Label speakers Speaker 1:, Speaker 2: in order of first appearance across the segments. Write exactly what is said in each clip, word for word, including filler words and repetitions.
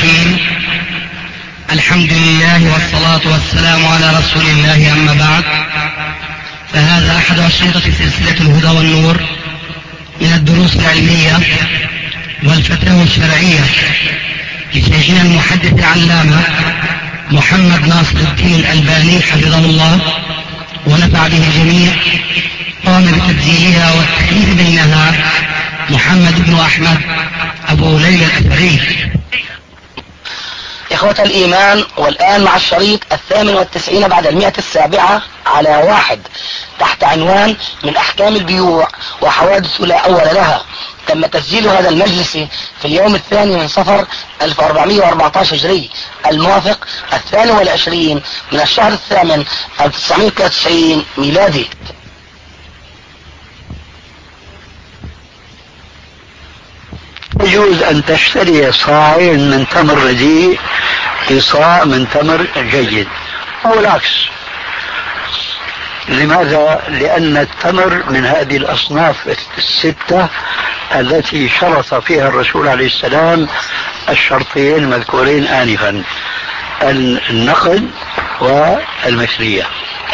Speaker 1: الرحيم. الحمد لله والصلاة والسلام على رسول الله، أما بعد، فهذا أحد أشرطة سلسلة الهدى والنور من الدروس العلمية والفتاوى الشرعية لشيخنا المحدث العلامة محمد ناصر الدين الألباني حفظه الله ونفع به الجميع. قام بتسجيلها والتأليف بينها محمد بن أحمد أبو ليلى الأثري.
Speaker 2: إخوة الإيمان، والآن مع الشريط الثامن والتسعين بعد المئة السابعة على واحد تحت عنوان من أحكام البيوع وحوادث لا أول لها. تم تسجيل هذا المجلس في اليوم الثاني من صفر ألف وأربعمئة وأربعة عشر هجري، الموافق الثاني والعشرين من الشهر الثامن ألف وتسعمئة وثلاثة وتسعين ميلادي.
Speaker 3: يجوز أن تشتري صاعين من تمر رديء بصاع من تمر جيد أو العكس. لماذا؟ لأن التمر من هذه الأصناف الستة التي شرط فيها الرسول عليه السلام الشرطين المذكورين آنفا: النقد والمثلية.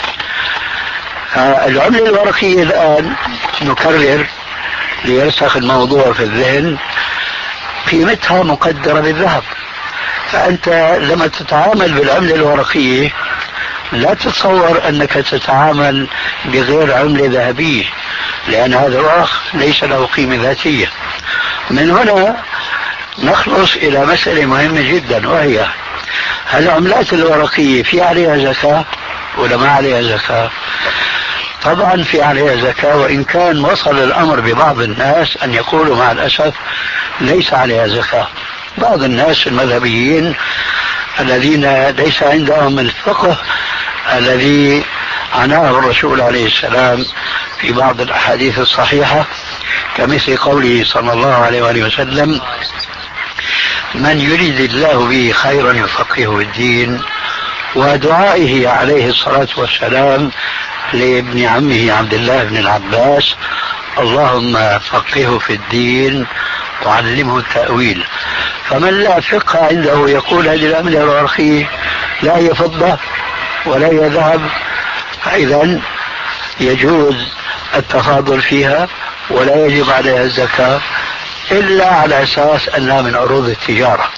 Speaker 3: العملة الورقية الآن نكرر ليرسخ الموضوع في الذهن، قيمتها مقدرة بالذهب. فأنت لما تتعامل بالعملة الورقية لا تتصور أنك تتعامل بغير عملة ذهبية، لأن هذا الورق ليس له قيمة ذاتية. من هنا نخلص إلى مسألة مهمة جدا، وهي: هل العملات الورقية في عليها زكاة ولا ما عليها زكاة؟ طبعا في عليها زكاة، وإن كان وصل الأمر ببعض الناس أن يقولوا مع الأسف ليس عليها زكاة. بعض الناس المذهبيين الذين ليس عندهم الفقه الذي عناه الرسول عليه السلام في بعض الأحاديث الصحيحة، كمثل قوله صلى الله عليه وآله وسلم: من يريد الله به خيرا يفقهه الدين، ودعائه عليه الصلاة والسلام لابن عمه عبد الله بن العباس: اللهم فقهه في الدين وعلمه التأويل. فمن لا فقه عنده يقول هذه العملة الورقية لا هي فضة ولا هي ذهب، فإذا يجوز التفاضل فيها ولا يجب عليها الزكاة إلا على أساس أنها من عروض التجارة.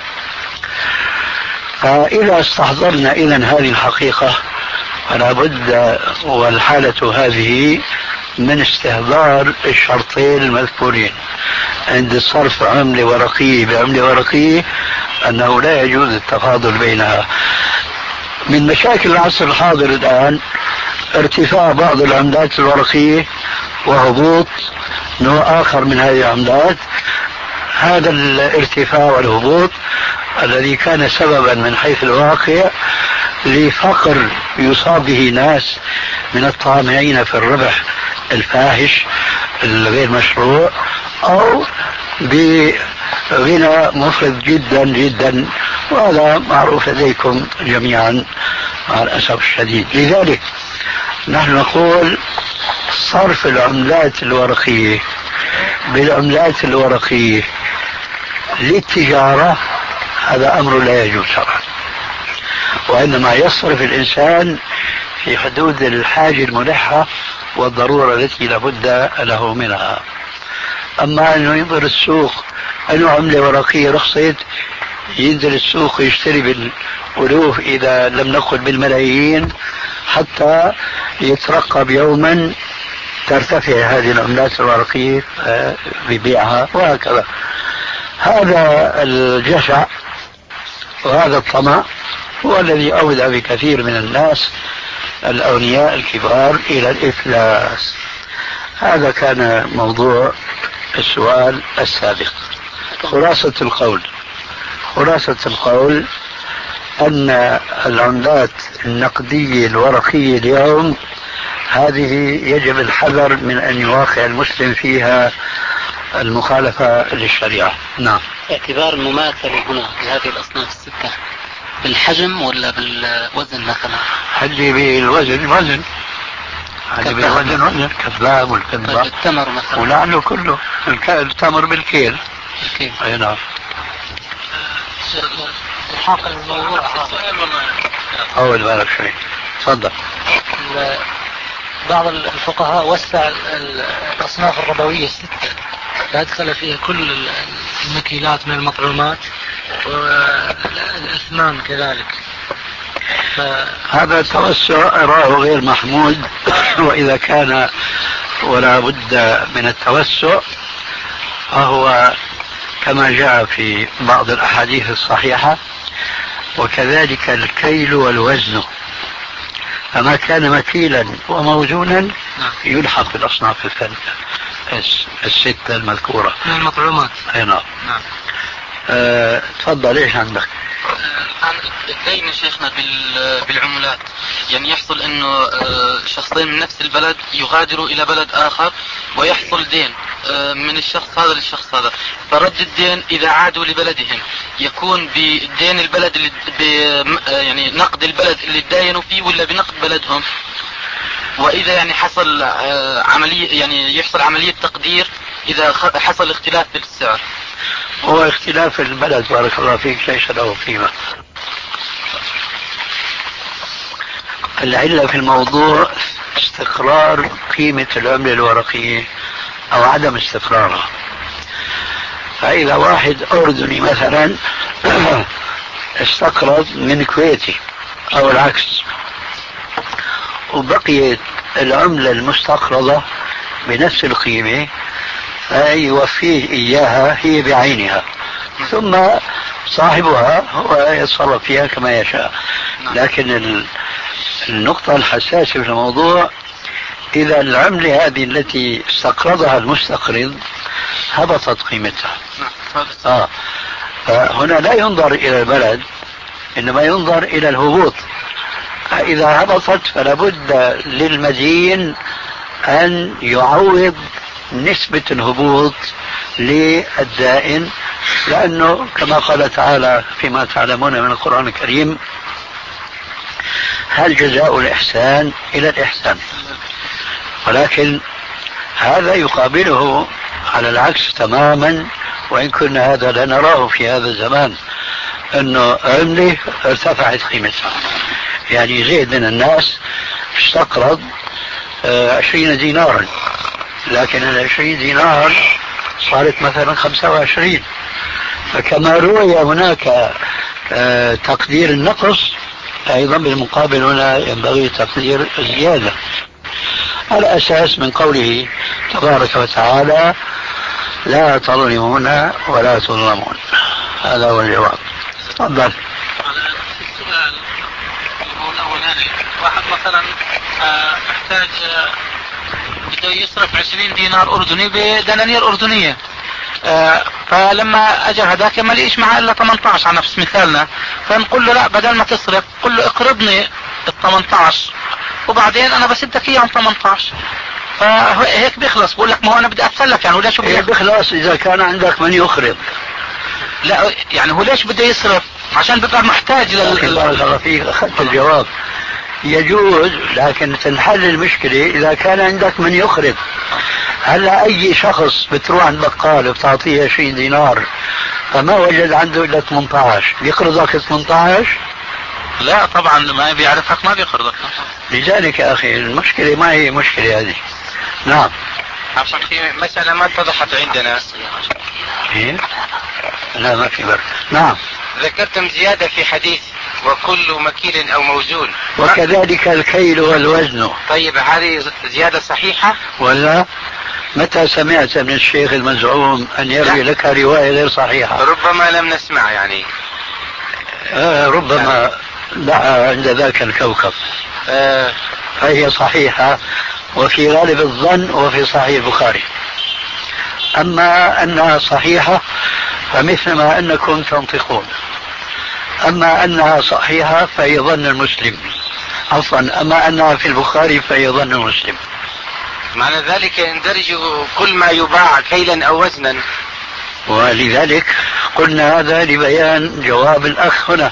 Speaker 3: فإذا استحضرنا إذن هذه الحقيقة فلا بد والحالة هذه من استحضار الشرطين المذكورين عند الصرف عملة ورقية بعملة ورقية، أنه لا يجوز التفاضل بينها. من مشاكل العصر الحاضر الآن ارتفاع بعض العملات الورقية وهبوط نوع آخر من هذه العملات. هذا الارتفاع والهبوط الذي كان سببا من حيث الواقع لفقر يصاب به ناس من الطامعين في الربح الفاحش الغير مشروع، أو بغنى مفرط جدا جدا، وهذا معروف لديكم جميعا مع الأسف الشديد. لذلك نحن نقول صرف العملات الورقية بالعملات الورقية للتجارة هذا أمر لا يجوز شرعا، وإنما يصرف الإنسان في حدود الحاجة الملحة والضرورة التي لابد له منها. أما أنه ينظر السوق أنه عملة ورقية رخصت، ينزل السوق ويشتري بالألوف إذا لم نقل بالملايين حتى يترقب يوما ترتفع هذه العملات الورقية ببيعها وهكذا. هذا الجشع وهذا الطمع هو الذي أودى بكثير من الناس الأغنياء الكبار إلى الإفلاس. هذا كان موضوع السؤال السابق. خلاصة القول خلاصة القول أن العملات النقدية الورقية اليوم هذه يجب الحذر من أن يواقع المسلم فيها المخالفة للشريعة. نعم.
Speaker 2: اعتبار المماثلة هنا لهذه الأصناف الستة بالحجم ولا بالوزن مثلا؟
Speaker 3: هذه بالوزن وزن هذه بالوزن وزن كذاب والكذاب.
Speaker 2: التمر مثلا
Speaker 3: ولعله كله التمر بالكيل.
Speaker 2: الكيل.
Speaker 3: أي نعم.
Speaker 4: الحاق الموضوع
Speaker 3: أول بالك شوي. تفضل.
Speaker 4: بعض الفقهاء وسع الأصناف الربوية الستة فأدخل فيها كل المكيلات من المطعومات والأثمان كذلك. ف...
Speaker 3: هذا التوسع أراه غير محمود وإذا كان ولا بد من التوسع فهو كما جاء في بعض الأحاديث الصحيحة وكذلك الكيل والوزن، فما كان مكيلا وموزونا يلحق بالأصناف الثالثة الستة المذكورة
Speaker 4: من المطعومات.
Speaker 3: أي نعم. أه تفضل. ايش عندك؟
Speaker 5: الآن الدين شيخنا بالعملات، يعني يحصل انه شخصين من نفس البلد يغادروا الى بلد اخر ويحصل دين من الشخص هذا للشخص هذا، فرد الدين اذا عادوا لبلدهم يكون بدين البلد اللي يعني نقد البلد اللي تداينوا فيه ولا بنقد بلدهم؟ واذا يعني حصل عملية يعني يحصل عملية تقدير اذا حصل اختلاف في السعر.
Speaker 3: هو اختلاف البلد بارك الله فيك ليس له قيمة. العلة في الموضوع استقرار قيمة العملة الورقية أو عدم استقرارها. فإذا واحد أردني مثلا استقرض من كويتي أو العكس وبقيت العملة المستقرضة بنفس القيمة فيوفيه إياها هي بعينها ثم صاحبها هو يتصرف فيها كما يشاء. لكن النقطة الحساسة في الموضوع إذا العملة هذه التي استقرضها المستقرض هبطت قيمتها آه. فهنا لا ينظر إلى البلد إنما ينظر إلى الهبوط. فإذا هبطت فلا بد للمدين أن يعوض نسبة الهبوط للدائن، لأنه كما قال تعالى فيما تعلمون من القرآن الكريم هل جزاء الإحسان إلى الإحسان. ولكن هذا يقابله على العكس تماما، وإن كنا هذا لا نراه في هذا الزمان، أنه عمله ارتفعت قيمتها. يعني زيد من الناس استقرض عشرين دينارا، لكن العشرين دينار صارت مثلا خمسة وعشرين، فكما روي هناك تقدير النقص أيضا بالمقابل هنا ينبغي تقدير الزيادة على أساس من قوله تبارك وتعالى لا تظلمون ولا تظلمون. هذا هو الجواب. تفضل.
Speaker 4: السؤال الأولاني واحد مثلا محتاج بده يصرف عشرين دينار أردني بدنانير أردنية، فلما اجى هذاك ما لقيش معاه الا ثمانية عشر على نفس مثالنا، فنقول له لا بدل ما تصرف قل له اقرضني ال ثمانية عشر وبعدين انا بسدك اياه ثمانية عشر، فهيك بيخلص. بقول لك ما هو انا بدي اتسلف يعني، ولا شو
Speaker 3: بدي بيخلص اذا كان عندك من يقرض.
Speaker 4: لا يعني هو ليش بده يصرف؟ عشان بيبقى محتاج
Speaker 3: لل بارك الله فيك اخذت الجواب. يجوز، لكن تنحل المشكلة إذا كان عندك من يقرض. هلا أي شخص بتروح عند بقال بتعطيه عشرين دينار فما وجد عنده إلا ثمانية عشر بيقرضك ثمانية عشر؟
Speaker 4: لا طبعا ما بيعرفك ما بيقرضك.
Speaker 3: لذلك يا أخي المشكلة ما هي مشكلة هذه. نعم.
Speaker 5: عشان في مسألة ما اتضحت عندنا.
Speaker 3: إيه؟ لا ما في برد. نعم.
Speaker 5: ذكرتم زيادة في حديث وكل مكيل أو موزون،
Speaker 3: وكذلك الكيل والوزن.
Speaker 5: طيب هذه زيادة صحيحة
Speaker 3: ولا متى سمعت من الشيخ المزعوم أن يروي لك رواية غير صحيحة؟
Speaker 5: ربما لم نسمع يعني.
Speaker 3: آه ربما دعا عند ذاك الكوكب. آه فهي صحيحة وفي غالب الظن وفي صحيح البخاري. أما أنها صحيحة فمثل ما أنكم تنطقون، أما أنها صحيحة فهي ظن المسلم. عفوا أما أنها في البخاري فهي ظن المسلم.
Speaker 5: معنى ذلك يندرج كل ما يباع كيلا أو وزنا،
Speaker 3: ولذلك قلنا هذا لبيان جواب الأخ هنا.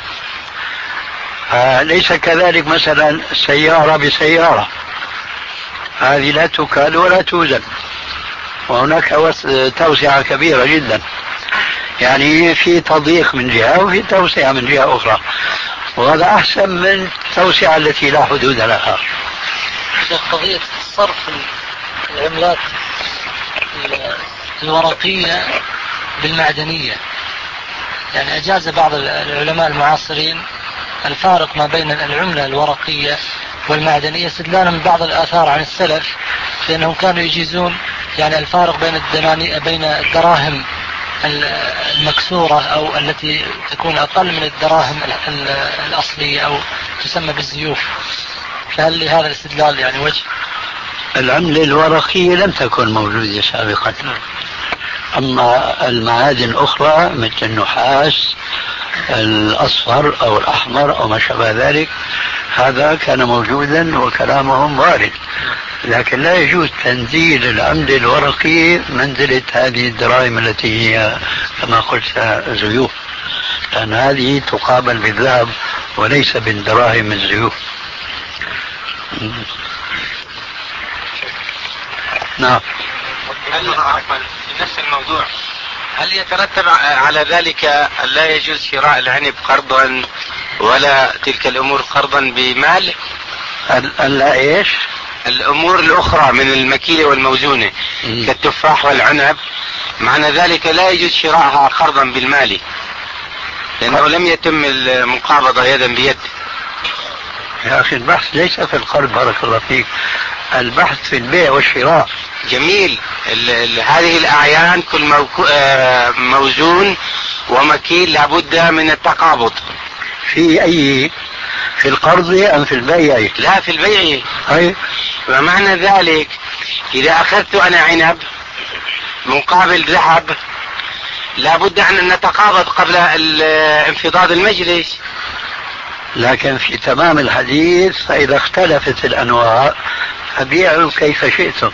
Speaker 3: ليس كذلك مثلا سيارة بسيارة، هذه لا تكال ولا توزن، وهناك توسعة كبيرة جدا. يعني في تضييق من جهة وفي توسعة من جهة أخرى، وهذا أحسن من التوسعة التي لا حدود لها.
Speaker 6: قضية صرف العملات الورقية بالمعدنية، يعني أجاز بعض العلماء المعاصرين الفارق ما بين العملة الورقية والمعدنية استدلالا من بعض الآثار عن السلف لأنهم كانوا يجيزون يعني الفارق بين الدناني بين الدراهم المكسورة أو التي تكون أقل من الدراهم الأصلية أو تسمى بالزيوف. فهل لهذا الاستدلال يعني وجه؟
Speaker 3: العملة الورقية لم تكن موجودة سابقا، أما المعادن الأخرى مثل النحاس الأصفر أو الأحمر أو ما شابه ذلك هذا كان موجودا وكلامهم وارد، لكن لا يجوز تنزيل العملة الورقية منزلة هذه الدراهم التي هي كما قلت زيوف، لأن هذه تقابل بالذهب وليس بالدراهم الزيوف. نعم.
Speaker 7: هل في نفس الموضوع هل يترتب على ذلك أن لا يجوز شراء العنب قرضا ولا تلك الأمور قرضا بمال؟
Speaker 3: ألا إيش؟
Speaker 7: الأمور الأخرى من المكيلة والموزونة م. كالتفاح والعنب معنى ذلك لا يجوز شراءها قرضا بالمال لأنه لم يتم المقابضة يدا بيد.
Speaker 3: يا أخي البحث ليس في القرض، بارك الله فيك، البحث في البيع والشراء.
Speaker 7: جميل. ال ال هذه الأعيان كل موزون ومكيل لابد من التقابض.
Speaker 3: في أي في القرض أم في البيع؟
Speaker 7: لا في البيع.
Speaker 3: أي.
Speaker 7: ومعنى ذلك إذا أخذت أنا عنب مقابل ذهب لابد أن نتقابض قبل انفضاض المجلس.
Speaker 3: لكن في تمام الحديث فإذا اختلفت الأنواع فبيعوا كيف شئتم.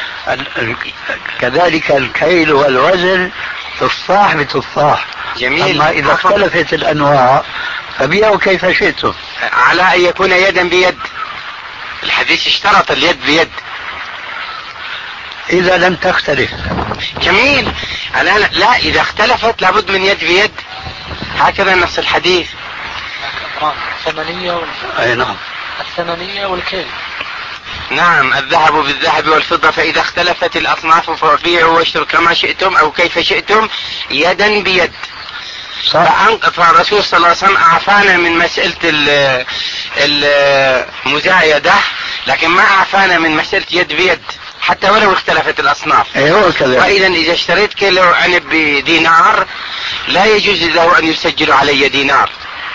Speaker 3: كذلك الكيل والوزن تفاح بتفاح.
Speaker 7: جميل.
Speaker 3: أما إذا اختلفت الأنواع فبيعوا كيف شئتم
Speaker 7: على أن يكون يدا بيد. الحديث اشترط اليد بيد.
Speaker 3: إذا لم تختلف.
Speaker 7: جميل. الآن لا، إذا اختلفت لابد من يد بيد، هكذا نفس الحديث.
Speaker 6: الثمنية وال...
Speaker 3: أي نعم.
Speaker 6: الثمنية والكيل.
Speaker 7: نعم. الذهب بالذهب والفضة فإذا اختلفت الأصناف فبيعوا واشتروا كما شئتم أو كيف شئتم يدا بيد. فالرسول صلى الله عليه وسلم أعفانا من مسألة المزايدة، لكن ما أعفانا من مسألة يد بيد حتى ولو اختلفت الأصناف.
Speaker 3: أيوة كذا.
Speaker 7: وإذا إذا اشتريت كيلو عنب بدينار لا يجوز له أن يسجل علي دينار.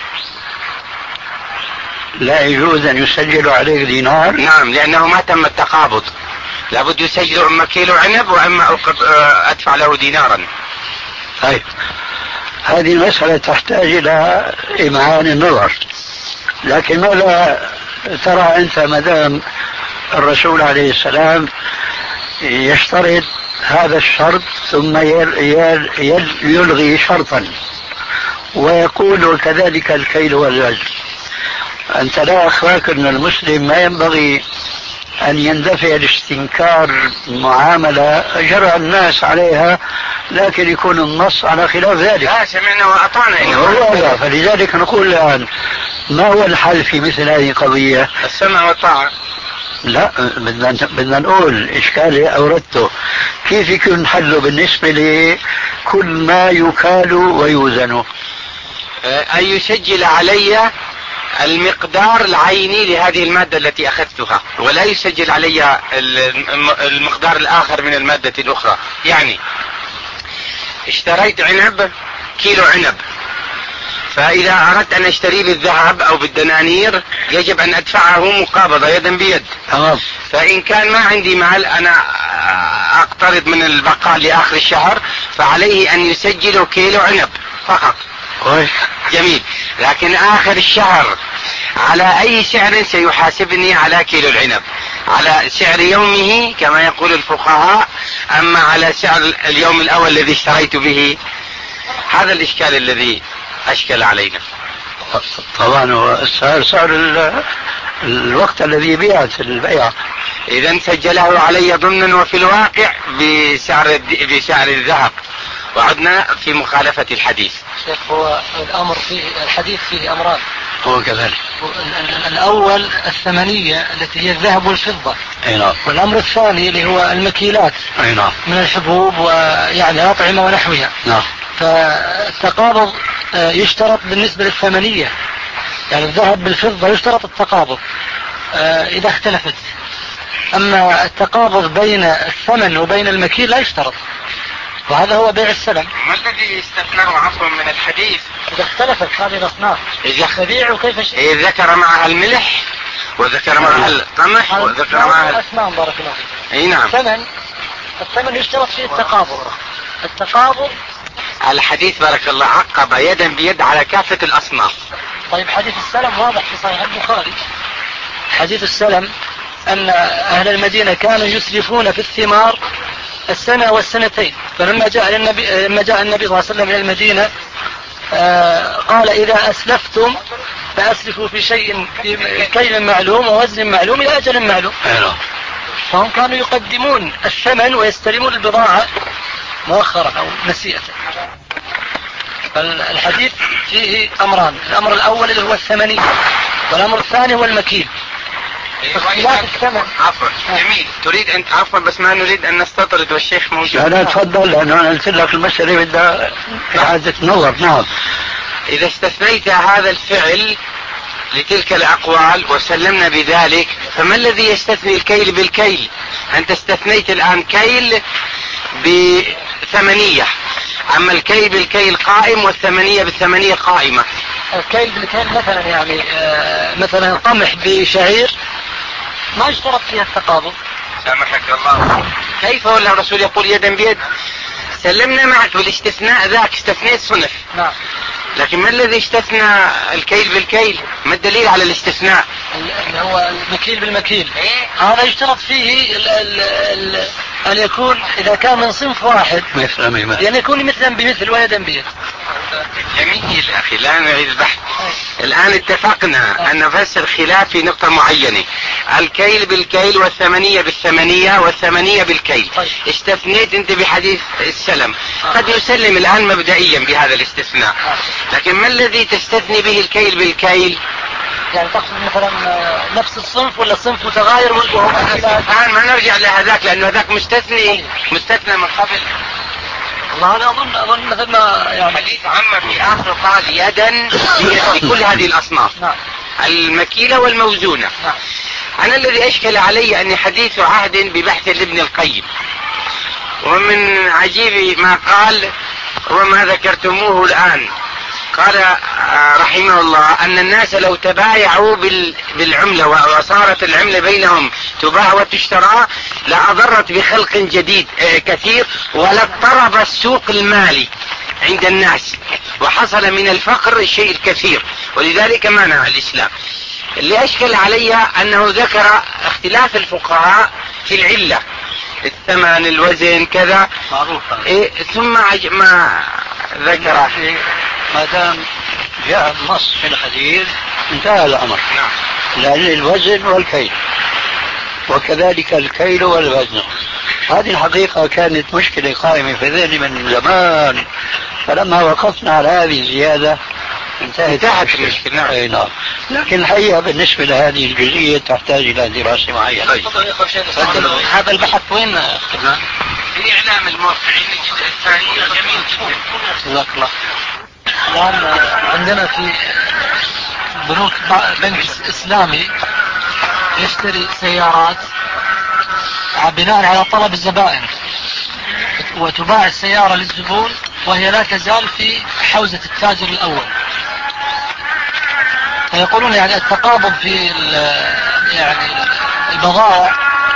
Speaker 3: لا يجوز أن يسجل عليك دينار؟
Speaker 7: نعم، لأنه ما تم التقابض. لابد يسجل إما كيلو عنب وإما أدفع له دينارا.
Speaker 3: طيب هذه المسألة تحتاج إلى إمعان النظر، لكن ماذا ترى أنت مدام الرسول عليه السلام يشترط هذا الشرط ثم يل يل يلغي شرطا ويقول وكذلك الكيل والوزن؟ أنت لا أخفاك أن المسلم ما ينبغي أن يندفع لاستنكار معاملة جرى الناس عليها لكن يكون النص على خلاف ذلك.
Speaker 7: لا سمعنا وأطعنا.
Speaker 3: فلذلك نقول الآن ما هو الحل في مثل هذه القضية؟
Speaker 7: السمع والطاعة.
Speaker 3: لا، بدنا بدنا نقول إشكالي أوردته كيف يكون حله بالنسبة لكل ما يكال ويوزن؟
Speaker 7: أن يسجل علي المقدار العيني لهذه المادة التي أخذتها ولا يسجل علي المقدار الآخر من المادة الأخرى. يعني اشتريت عنب كيلو عنب، فإذا أردت أن أشتري بالذهب أو بالدنانير يجب أن أدفعه مقابضة يدا بيد.
Speaker 3: تمام.
Speaker 7: فإن كان ما عندي مال أنا أقترض من البقال لآخر الشهر فعليه أن يسجل كيلو عنب فقط.
Speaker 3: كويس.
Speaker 7: جميل. لكن آخر الشهر على أي سعر سيحاسبني على كيلو العنب؟ على سعر يومه كما يقول الفقهاء، أما على سعر اليوم الأول الذي اشتريت به؟ هذا الإشكال الذي أشكل علينا.
Speaker 3: طبعا السعر سعر الوقت الذي بيعت البيع.
Speaker 7: إذا سجله علي ضمنا وفي الواقع بسعر بسعر الذهب، وعدنا في مخالفة الحديث.
Speaker 6: شيخ هو الأمر فيه الحديث فيه أمران.
Speaker 3: هو كذلك.
Speaker 6: الأول الثمنية التي هي الذهب والفضة.
Speaker 3: أي نعم.
Speaker 6: والأمر الثاني اللي هو المكيلات.
Speaker 3: أي نعم.
Speaker 6: من الحبوب ويعني الأطعمة ونحوها.
Speaker 3: نعم.
Speaker 6: فالتقابض يشترط بالنسبة للثمنية، يعني الذهب بالفضة يشترط التقابض إذا اختلفت. أما التقابض بين الثمن وبين المكيل لا يشترط، وهذا هو بيع السلم.
Speaker 7: ما الذي استثناه عفوا من الحديث؟
Speaker 6: إذا اختلفت هذه الأصناف تبيع كيف شئت.
Speaker 7: إذا ذكر معها الملح وذكر معها القمح وذكر معها
Speaker 6: الأسنان بارك الله فيك.
Speaker 7: أي نعم.
Speaker 6: الثمن الثمن يشترط فيه التقابض. التقابض
Speaker 7: الحديث بارك الله عقب يدا بيد على كافة الأصناف.
Speaker 6: طيب حديث السلم واضح في صحيح البخاري. حديث السلم أن أهل المدينة كانوا يسلفون في الثمار السنة والسنتين، فلما جاء النبي لما جاء النبي صلى الله عليه وسلم إلى المدينة آه قال إذا أسلفتم فأسلفوا في شيء في كيل معلوم ووزن معلوم إلى أجل معلوم. فهم كانوا يقدمون الثمن ويستلمون البضاعة مؤخرة أو نسيئة. فالحديث فيه أمران، الأمر الأول اللي هو الثمني، والأمر الثاني هو المكيل. اختلاف الثمن.
Speaker 7: عفوا جميل. تريد أن عفوا بس ما نريد أن نستطرد والشيخ موجود.
Speaker 3: لا تفضل لأنه أنا قلت لك المسألة بدها إعادة نظر. نعم.
Speaker 7: إذا استثنيت هذا الفعل لتلك الأقوال وسلمنا بذلك، فما الذي يستثني الكيل بالكيل؟ أنت استثنيت الآن كيل بثمنية، أما الكيل بالكيل قائم والثمنية بالثمنية قائمة.
Speaker 6: الكيل بالكيل مثلا يعني آه مثلا قمح بشعير ما يشترط فيها التقابض.
Speaker 7: سامحك الله. كيف ولا الرسول يقول يدا بيد؟ سلمنا معك بالاستثناء ذاك، استثنيت صنف.
Speaker 6: نعم.
Speaker 7: لكن ما الذي استثنى الكيل بالكيل؟ ما الدليل على الاستثناء؟
Speaker 6: اللي هو المكيل بالمكيل. إيه؟ هذا يشترط فيه ال ال ال أن يكون إذا كان من صنف واحد يعني يكون مثلا بمثل ويدا بيد.
Speaker 7: جميل أخي، لا نعيد البحث. الآن اتفقنا أن نفسر خلاف في نقطة معينة، الكيل بالكيل والثمنية بالثمنية والثمنية بالكيل. استثنيت أنت بحديث السلم، قد نسلم الآن مبدئيا بهذا الاستثناء، لكن ما الذي تستثني به الكيل بالكيل؟
Speaker 6: يعني تقصد مثلا نفس الصنف ولا صنف متغاير وهو
Speaker 7: الآن ما نرجع لهذاك لأنه هذاك مستثني مستثنى من قبل.
Speaker 6: والله أنا أظن أظن مثلا يعني
Speaker 7: حديث عم في آخر قال يدا بكل هذه الأصناف.
Speaker 6: نعم.
Speaker 7: المكيلة والموزونة.
Speaker 6: نعم.
Speaker 7: أنا الذي أشكل علي أني حديث عهد ببحث لابن القيم، ومن عجيب ما قال وما ذكرتموه الآن، قال رحمه الله أن الناس لو تبايعوا بالعملة وصارت العملة بينهم تباع وتشترى لأضرت بخلق جديد كثير ولاضطرب السوق المالي عند الناس وحصل من الفقر الشيء الكثير، ولذلك منع الإسلام. اللي أشكل علي أنه ذكر اختلاف الفقهاء في العلة، الثمن الوزن كذا
Speaker 3: معروفة.
Speaker 7: إيه ثم ما ذكر
Speaker 3: ما دام جاء النص في الحديث انتهى الأمر.
Speaker 7: نعم.
Speaker 3: لأن الوزن والكيل وكذلك الكيل والوزن هذه الحقيقة كانت مشكلة قائمة في ذهني من زمان، فلما وقفنا على هذه الزيادة انتهت,
Speaker 7: انتهت المشكلة.
Speaker 3: أي نعم. لكن الحقيقة بالنسبة لهذه الجزئية تحتاج إلى دراسة معينة.
Speaker 6: هذا البحث وين؟
Speaker 7: في إعلام الموقعين الجزء الثاني جميل جدا.
Speaker 6: جزاك الله. الآن عندنا في بنوك بنك إسلامي يشتري سيارات بناء على طلب الزبائن، وتباع السيارة للزبون وهي لا تزال في حوزة التاجر الأول. فيقولون يعني التقابض في يعني البضائع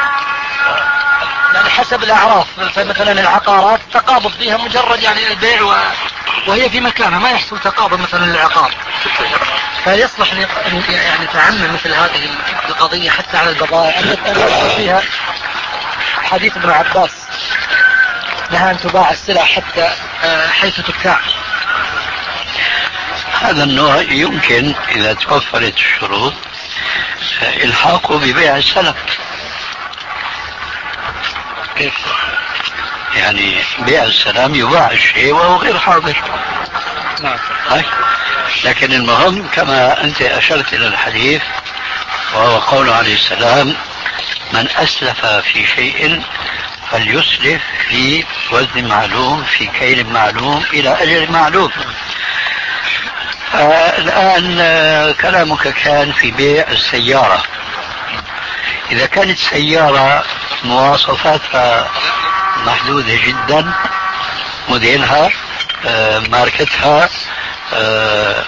Speaker 6: يعني حسب الأعراف، فمثلا العقارات تقابض فيها مجرد يعني البيع وهي في مكانها، ما يحصل تقابض مثلا للعقار. فيصلح يعني تعمم مثل هذه القضية حتى على البضائع التي فيها حديث ابن عباس نهى أن تباع السلع حتى حيث تبتاع.
Speaker 3: هذا النوع يمكن إذا توفرت الشروط إلحاقه ببيع السلف.
Speaker 6: كيف؟
Speaker 3: يعني بيع السلام يباع الشيء وهو غير حاضر.
Speaker 6: نعم.
Speaker 3: لكن المهم كما أنت أشرت إلى الحديث وهو قوله عليه السلام: من أسلف في شيء فليسلف في وزن معلوم في كيل معلوم إلى أجل معلوم. آه الآن آه كلامك كان في بيع السيارة. إذا كانت سيارة مواصفاتها محدودة جدا، موديلها آه ماركتها آه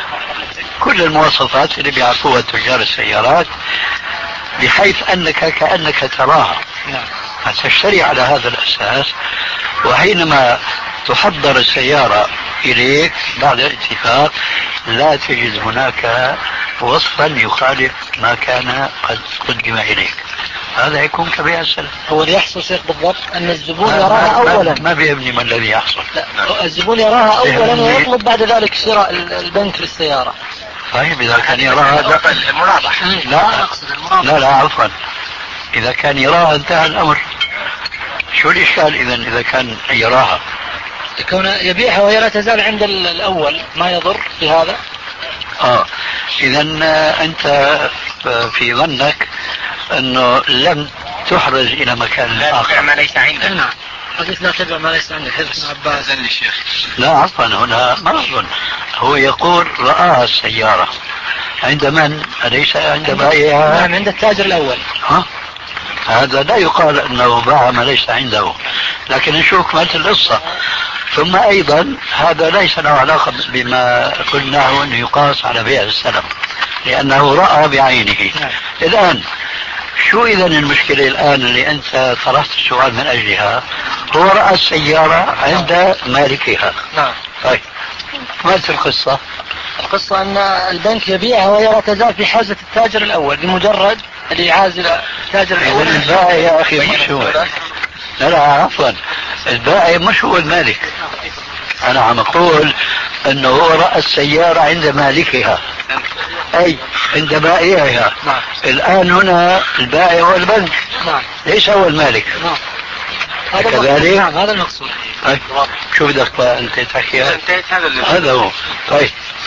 Speaker 3: كل المواصفات اللي بيعرفوها تجار السيارات، بحيث أنك كأنك تراها تشتري على هذا الأساس، وحينما تحضر السيارة إليك بعد الاتفاق لا تجد هناك وصفا يخالف ما كان قد قدم إليك، هذا يكون كبيع السلام.
Speaker 6: هو اللي يحصل شيخ بالضبط أن الزبون يراها أولا.
Speaker 3: ما بيبني ما الذي يحصل.
Speaker 6: لا. الزبون يراها أولا ويطلب بعد ذلك شراء البنك للسيارة.
Speaker 3: طيب إذا كان يراها
Speaker 7: المرابح.
Speaker 3: لا لا لا عفوا، إذا كان يراها انتهى الأمر. شو الإشكال إذا إذا كان يراها؟
Speaker 6: يكون يبيعها وهي لا تزال عند الأول، ما يضر في هذا.
Speaker 3: آه إذا أنت في ظنك أنه لم تحرز إلى مكان
Speaker 7: لا
Speaker 3: آخر.
Speaker 7: تبيع ما ليس عندك.
Speaker 6: نعم. حديث لا تبيع ما ليس عندك حديث ابن عباس.
Speaker 3: لا عفوا، هنا ما أظن، هو يقول رآها السيارة عند من؟ أليس عند بائعها؟
Speaker 6: نعم عند التاجر الأول.
Speaker 3: ها؟ هذا لا يقال أنه باع ما ليس عنده، لكن نشوف مثل القصة. ثم أيضا هذا ليس له علاقة بما قلناه أنه يقاس على بيع السلم، لأنه رأى بعينه. الآن شو إذا المشكلة الآن اللي أنت طرحت السؤال من أجلها؟ هو رأى السيارة عند مالكها.
Speaker 6: نعم.
Speaker 3: طيب ما القصة؟
Speaker 6: القصة أن البنك يبيعها وهي لا تزال في حوزة التاجر الأول، بمجرد اللي يعازل التاجر الأول.
Speaker 3: البائع يا أخي مش هو. لا لا عفوا، البائع مش هو المالك. أنا عم أقول أنه هو رأى السيارة عند مالكها، أي عند بائعها.
Speaker 6: نعم.
Speaker 3: الآن هنا البائع هو البنك.
Speaker 6: نعم.
Speaker 3: ليس هو المالك.
Speaker 6: نعم.
Speaker 3: كذلك.
Speaker 6: نعم هذا المقصود.
Speaker 3: طيب شو بدك أنت تحكي؟
Speaker 7: هذا اللي
Speaker 3: هذا هو. طيب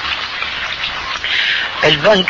Speaker 3: البنك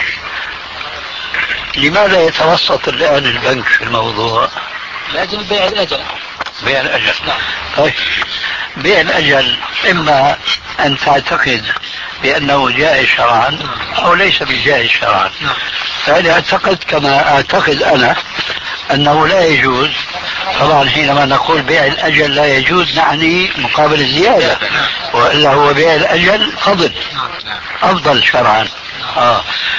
Speaker 3: لماذا يتوسط الآن البنك في الموضوع؟
Speaker 6: لأجل بيع الأجل.
Speaker 3: بيع الأجل.
Speaker 6: نعم.
Speaker 3: طيب بيع الأجل إما أن تعتقد بأنه جائز شرعا أو ليس بجائز شرعا.
Speaker 6: نعم.
Speaker 3: فأنا أعتقد كما أعتقد أنا أنه لا يجوز. طبعا حينما نقول بيع الأجل لا يجوز نعني مقابل الزيادة، وإلا هو بيع الأجل فضل أفضل شرعا. آه.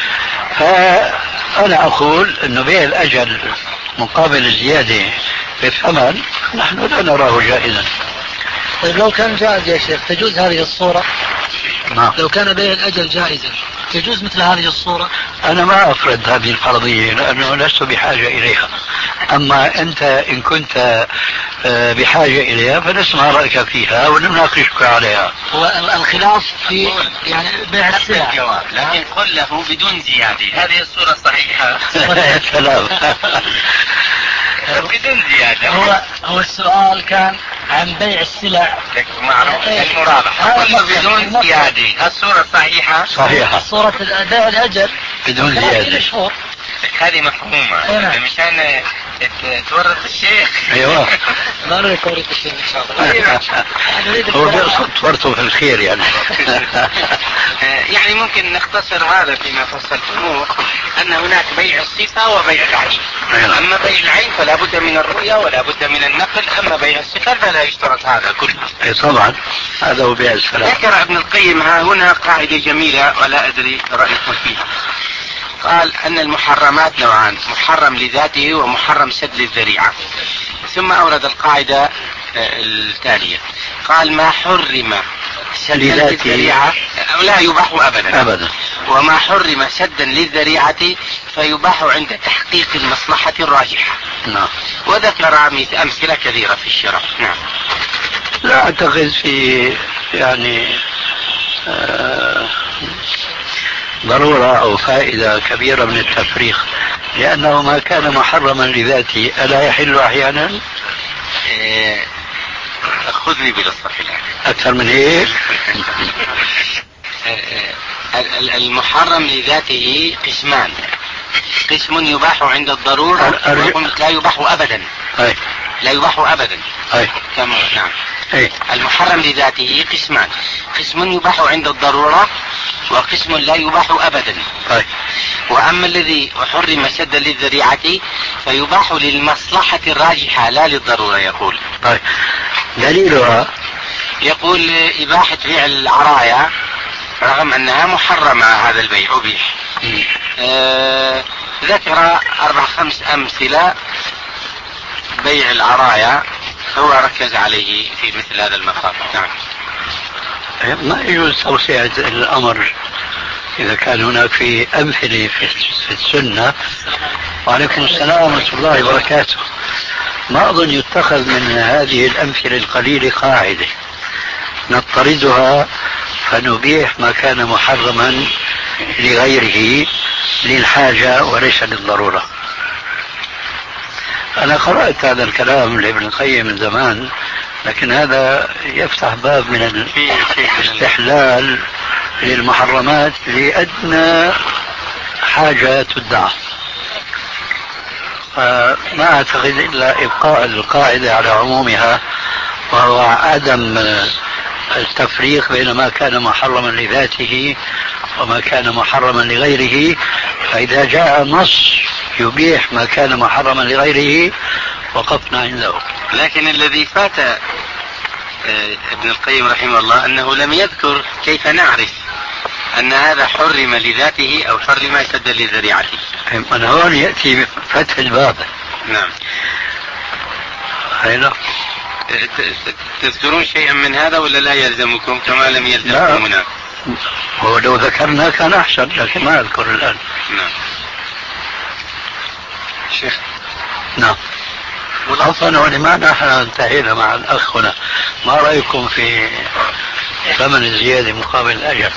Speaker 3: فأنا أقول أنه بيع الأجل مقابل الزيادة في الثمن نحن لا نراه جائزا.
Speaker 6: طيب لو كان جائز يا شيخ تجوز هذه الصورة؟
Speaker 3: نعم.
Speaker 6: لو كان بيع الأجل جائزا تجوز مثل هذه الصورة؟
Speaker 3: أنا ما أفرض هذه الفرضية لأنه لست بحاجة إليها. أما أنت إن كنت بحاجة إليها فنسمع رأيك فيها ونناقشك عليها.
Speaker 6: هو الخلاف في يعني بيع السلع،
Speaker 7: لكن قل له بدون زيادة هذه الصورة صحيحة.
Speaker 3: سلام.
Speaker 7: بدون زيادة.
Speaker 6: هو هو السؤال كان عن بيع السلع
Speaker 7: معروف المرابحة. بدون زيادة الصورة صحيحة.
Speaker 3: صحيحة.
Speaker 6: صورة بيع الأجل
Speaker 3: بدون زيادة.
Speaker 7: هذه مفهومة مشان تورط الشيخ.
Speaker 3: ايوه
Speaker 6: ما نريد تورط الشيخ ان شاء الله.
Speaker 3: هو بيقصد تورطه في الخير يعني.
Speaker 7: يعني ممكن نختصر هذا فيما فصلتموه ان هناك بيع الصفة وبيع العين. اما بيع العين فلا بد من الرؤية ولا بد من النقل، اما بيع الصفة فلا يشترط هذا كله.
Speaker 3: اي طبعا هذا هو بيع السلام.
Speaker 7: ذكر ابن القيم ها هنا قاعدة جميلة ولا ادري رأيكم فيها. قال أن المحرمات نوعان، محرم لذاته ومحرم سد للذريعة. ثم أورد القاعدة التالية، قال ما حرم سدا للذريعة لا يباح أبدا.
Speaker 3: أبدا.
Speaker 7: وما حرم سدا للذريعة فيباح عند تحقيق المصلحة الراجحة.
Speaker 3: نعم.
Speaker 7: وذكر أمثلة كثيرة في الشرع. نعم.
Speaker 3: لا أعتقد في يعني آه ضرورة أو فائدة كبيرة من التفريق، لأنه ما كان محرما لذاته ألا يحل أحيانا؟
Speaker 7: إيه خذني بالصف الآن.
Speaker 3: أكثر من هيك؟
Speaker 7: المحرم لذاته قسمان، قسم يباح عند الضرورة وقسم لا يباح أبدا.
Speaker 3: أي.
Speaker 7: لا يباح أبدا.
Speaker 3: أي.
Speaker 7: كما نعم.
Speaker 3: أي.
Speaker 7: المحرم لذاته قسمان، قسم يباح عند الضرورة وقسم لا يباح أبدا.
Speaker 3: أي.
Speaker 7: وأما الذي حرم سدا للذريعة فيباح للمصلحة الراجحة لا للضرورة. يقول
Speaker 3: طيب دليلها؟
Speaker 7: يقول إباحة بيع العرايا رغم أنها محرمة، هذا البيع أبيح. آه ذكر أربع خمس أمثلة بيع العرايا هو ركز عليه في مثل هذا المقام. نعم.
Speaker 3: ما يجوز توسعة الأمر إذا كان هناك في أمثلة في السنة. وعليكم السلام ورحمة الله وبركاته. ما أظن يتخذ من هذه الأمثلة القليلة قاعدة نضطردها فنبيح ما كان محرما لغيره للحاجة وليس للضرورة. أنا قرأت هذا الكلام لابن القيم من زمان، لكن هذا يفتح باب من الاستحلال للمحرمات لأدنى حاجة تدعى. فما أعتقد إلا إبقاء القاعدة على عمومها، وهو عدم التفريق بين ما كان محرما لذاته وما كان محرما لغيره. فإذا جاء نص يبيح ما كان محرما لغيره وقفنا عنده.
Speaker 7: لكن الذي فات ابن القيم رحمه الله أنه لم يذكر كيف نعرف أن هذا حرم لذاته أو حرم سدا لذريعته.
Speaker 3: أنا هون يأتي فتح الباب.
Speaker 7: نعم.
Speaker 3: هينا
Speaker 7: تذكرون شيئا من هذا ولا لا يلزمكم كما لم يلزمكم هناك؟
Speaker 3: هو لو ذكرنا كان أحسن، لكن ما أذكر الآن.
Speaker 7: نعم. شيخ.
Speaker 3: نعم. أصلا ولما نحن انتهينا مع الأخ هنا، ما رأيكم في ثمن الزيادة مقابل الأجر؟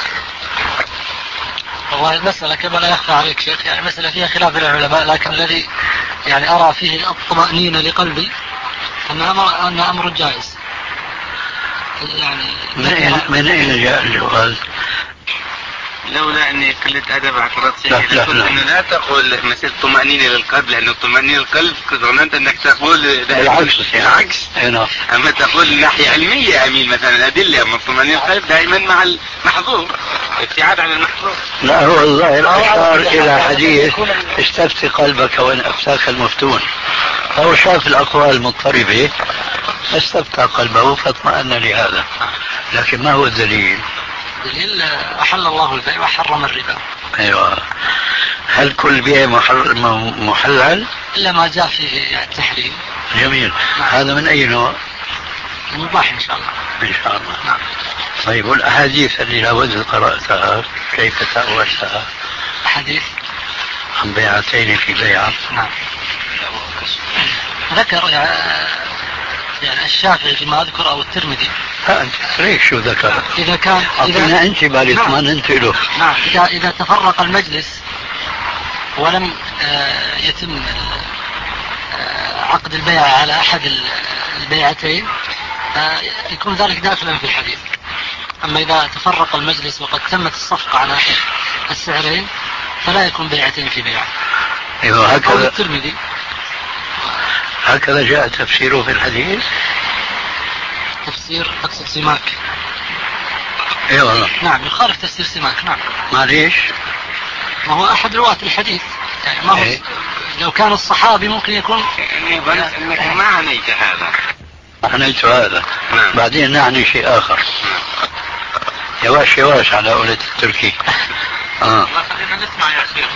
Speaker 6: والله المسألة كما لا يخفى عليك شيخ، يعني مسألة فيها خلاف العلماء، لكن الذي يعني أرى فيه الطمأنينة لقلبي أن أمر, أن أمر جائز. يعني
Speaker 3: من أين من أين جاء الجواز؟
Speaker 7: لولا اني قلت ادب اعترضت
Speaker 3: لا لا
Speaker 7: لا, لا. لا تقول مسألة طمأنينة للقلب، لأن الطمأنينة للقلب ظننت انك تقول
Speaker 3: العكس.
Speaker 7: العكس.
Speaker 3: هنا.
Speaker 7: اما تقول ناحية علمية اميل مثلا الادلة، اما الطمأنينة للقلب دائما مع المحظور، ابتعاد عن المحظور.
Speaker 3: لا هو الظاهر اشار الى حديث استفتي قلبك وان افتاك المفتون، فهو شاف الاقوال المضطربة استفتى قلبه فاطمأن لهذا. لكن ما هو الدليل؟
Speaker 6: دليل أحل الله البيع وحرم الربا.
Speaker 3: أيوة. هل كل بيع محلل؟
Speaker 6: إلا ما جاء فيه التحريم.
Speaker 3: جميل. نعم. هذا من أي نوع؟
Speaker 6: المباح إن شاء الله.
Speaker 3: إن شاء الله.
Speaker 6: نعم.
Speaker 3: طيب والأحاديث اللي لابد قرأتها كيف تأولتها؟
Speaker 6: أحاديث
Speaker 3: عن بيعتين في بيعة.
Speaker 6: نعم. ذكر يعني الشافعي فيما أذكر أو الترمذي.
Speaker 3: ها أنت ليش شو ذكر؟
Speaker 6: إذا كان
Speaker 3: إذا أنت بالي اطمئنت له.
Speaker 6: نعم. إذا إذا تفرق المجلس ولم يتم عقد البيع على أحد البيعتين يكون ذلك داخلا في الحديث. أما إذا تفرق المجلس وقد تمت الصفقة على أحد السعرين فلا يكون بيعتين في بيعة.
Speaker 3: أيوة هكذا.
Speaker 6: الترمذي
Speaker 3: هكذا جاء تفسيره في الحديث.
Speaker 6: تفسير تفسير سماك.
Speaker 3: اي والله.
Speaker 6: نعم يخالف تفسير سماك. نعم.
Speaker 3: معليش.
Speaker 6: ما هو احد رواة الحديث يعني ما هو إيه؟ لو كان الصحابي ممكن يكون
Speaker 7: يعني ظننت انك ما عنيت هذا.
Speaker 3: عنيت هذا. نعم. بعدين نعني شيء اخر. نعم. يواش يواش على قولة التركي. اه
Speaker 4: خلينا نسمع يا شيخ.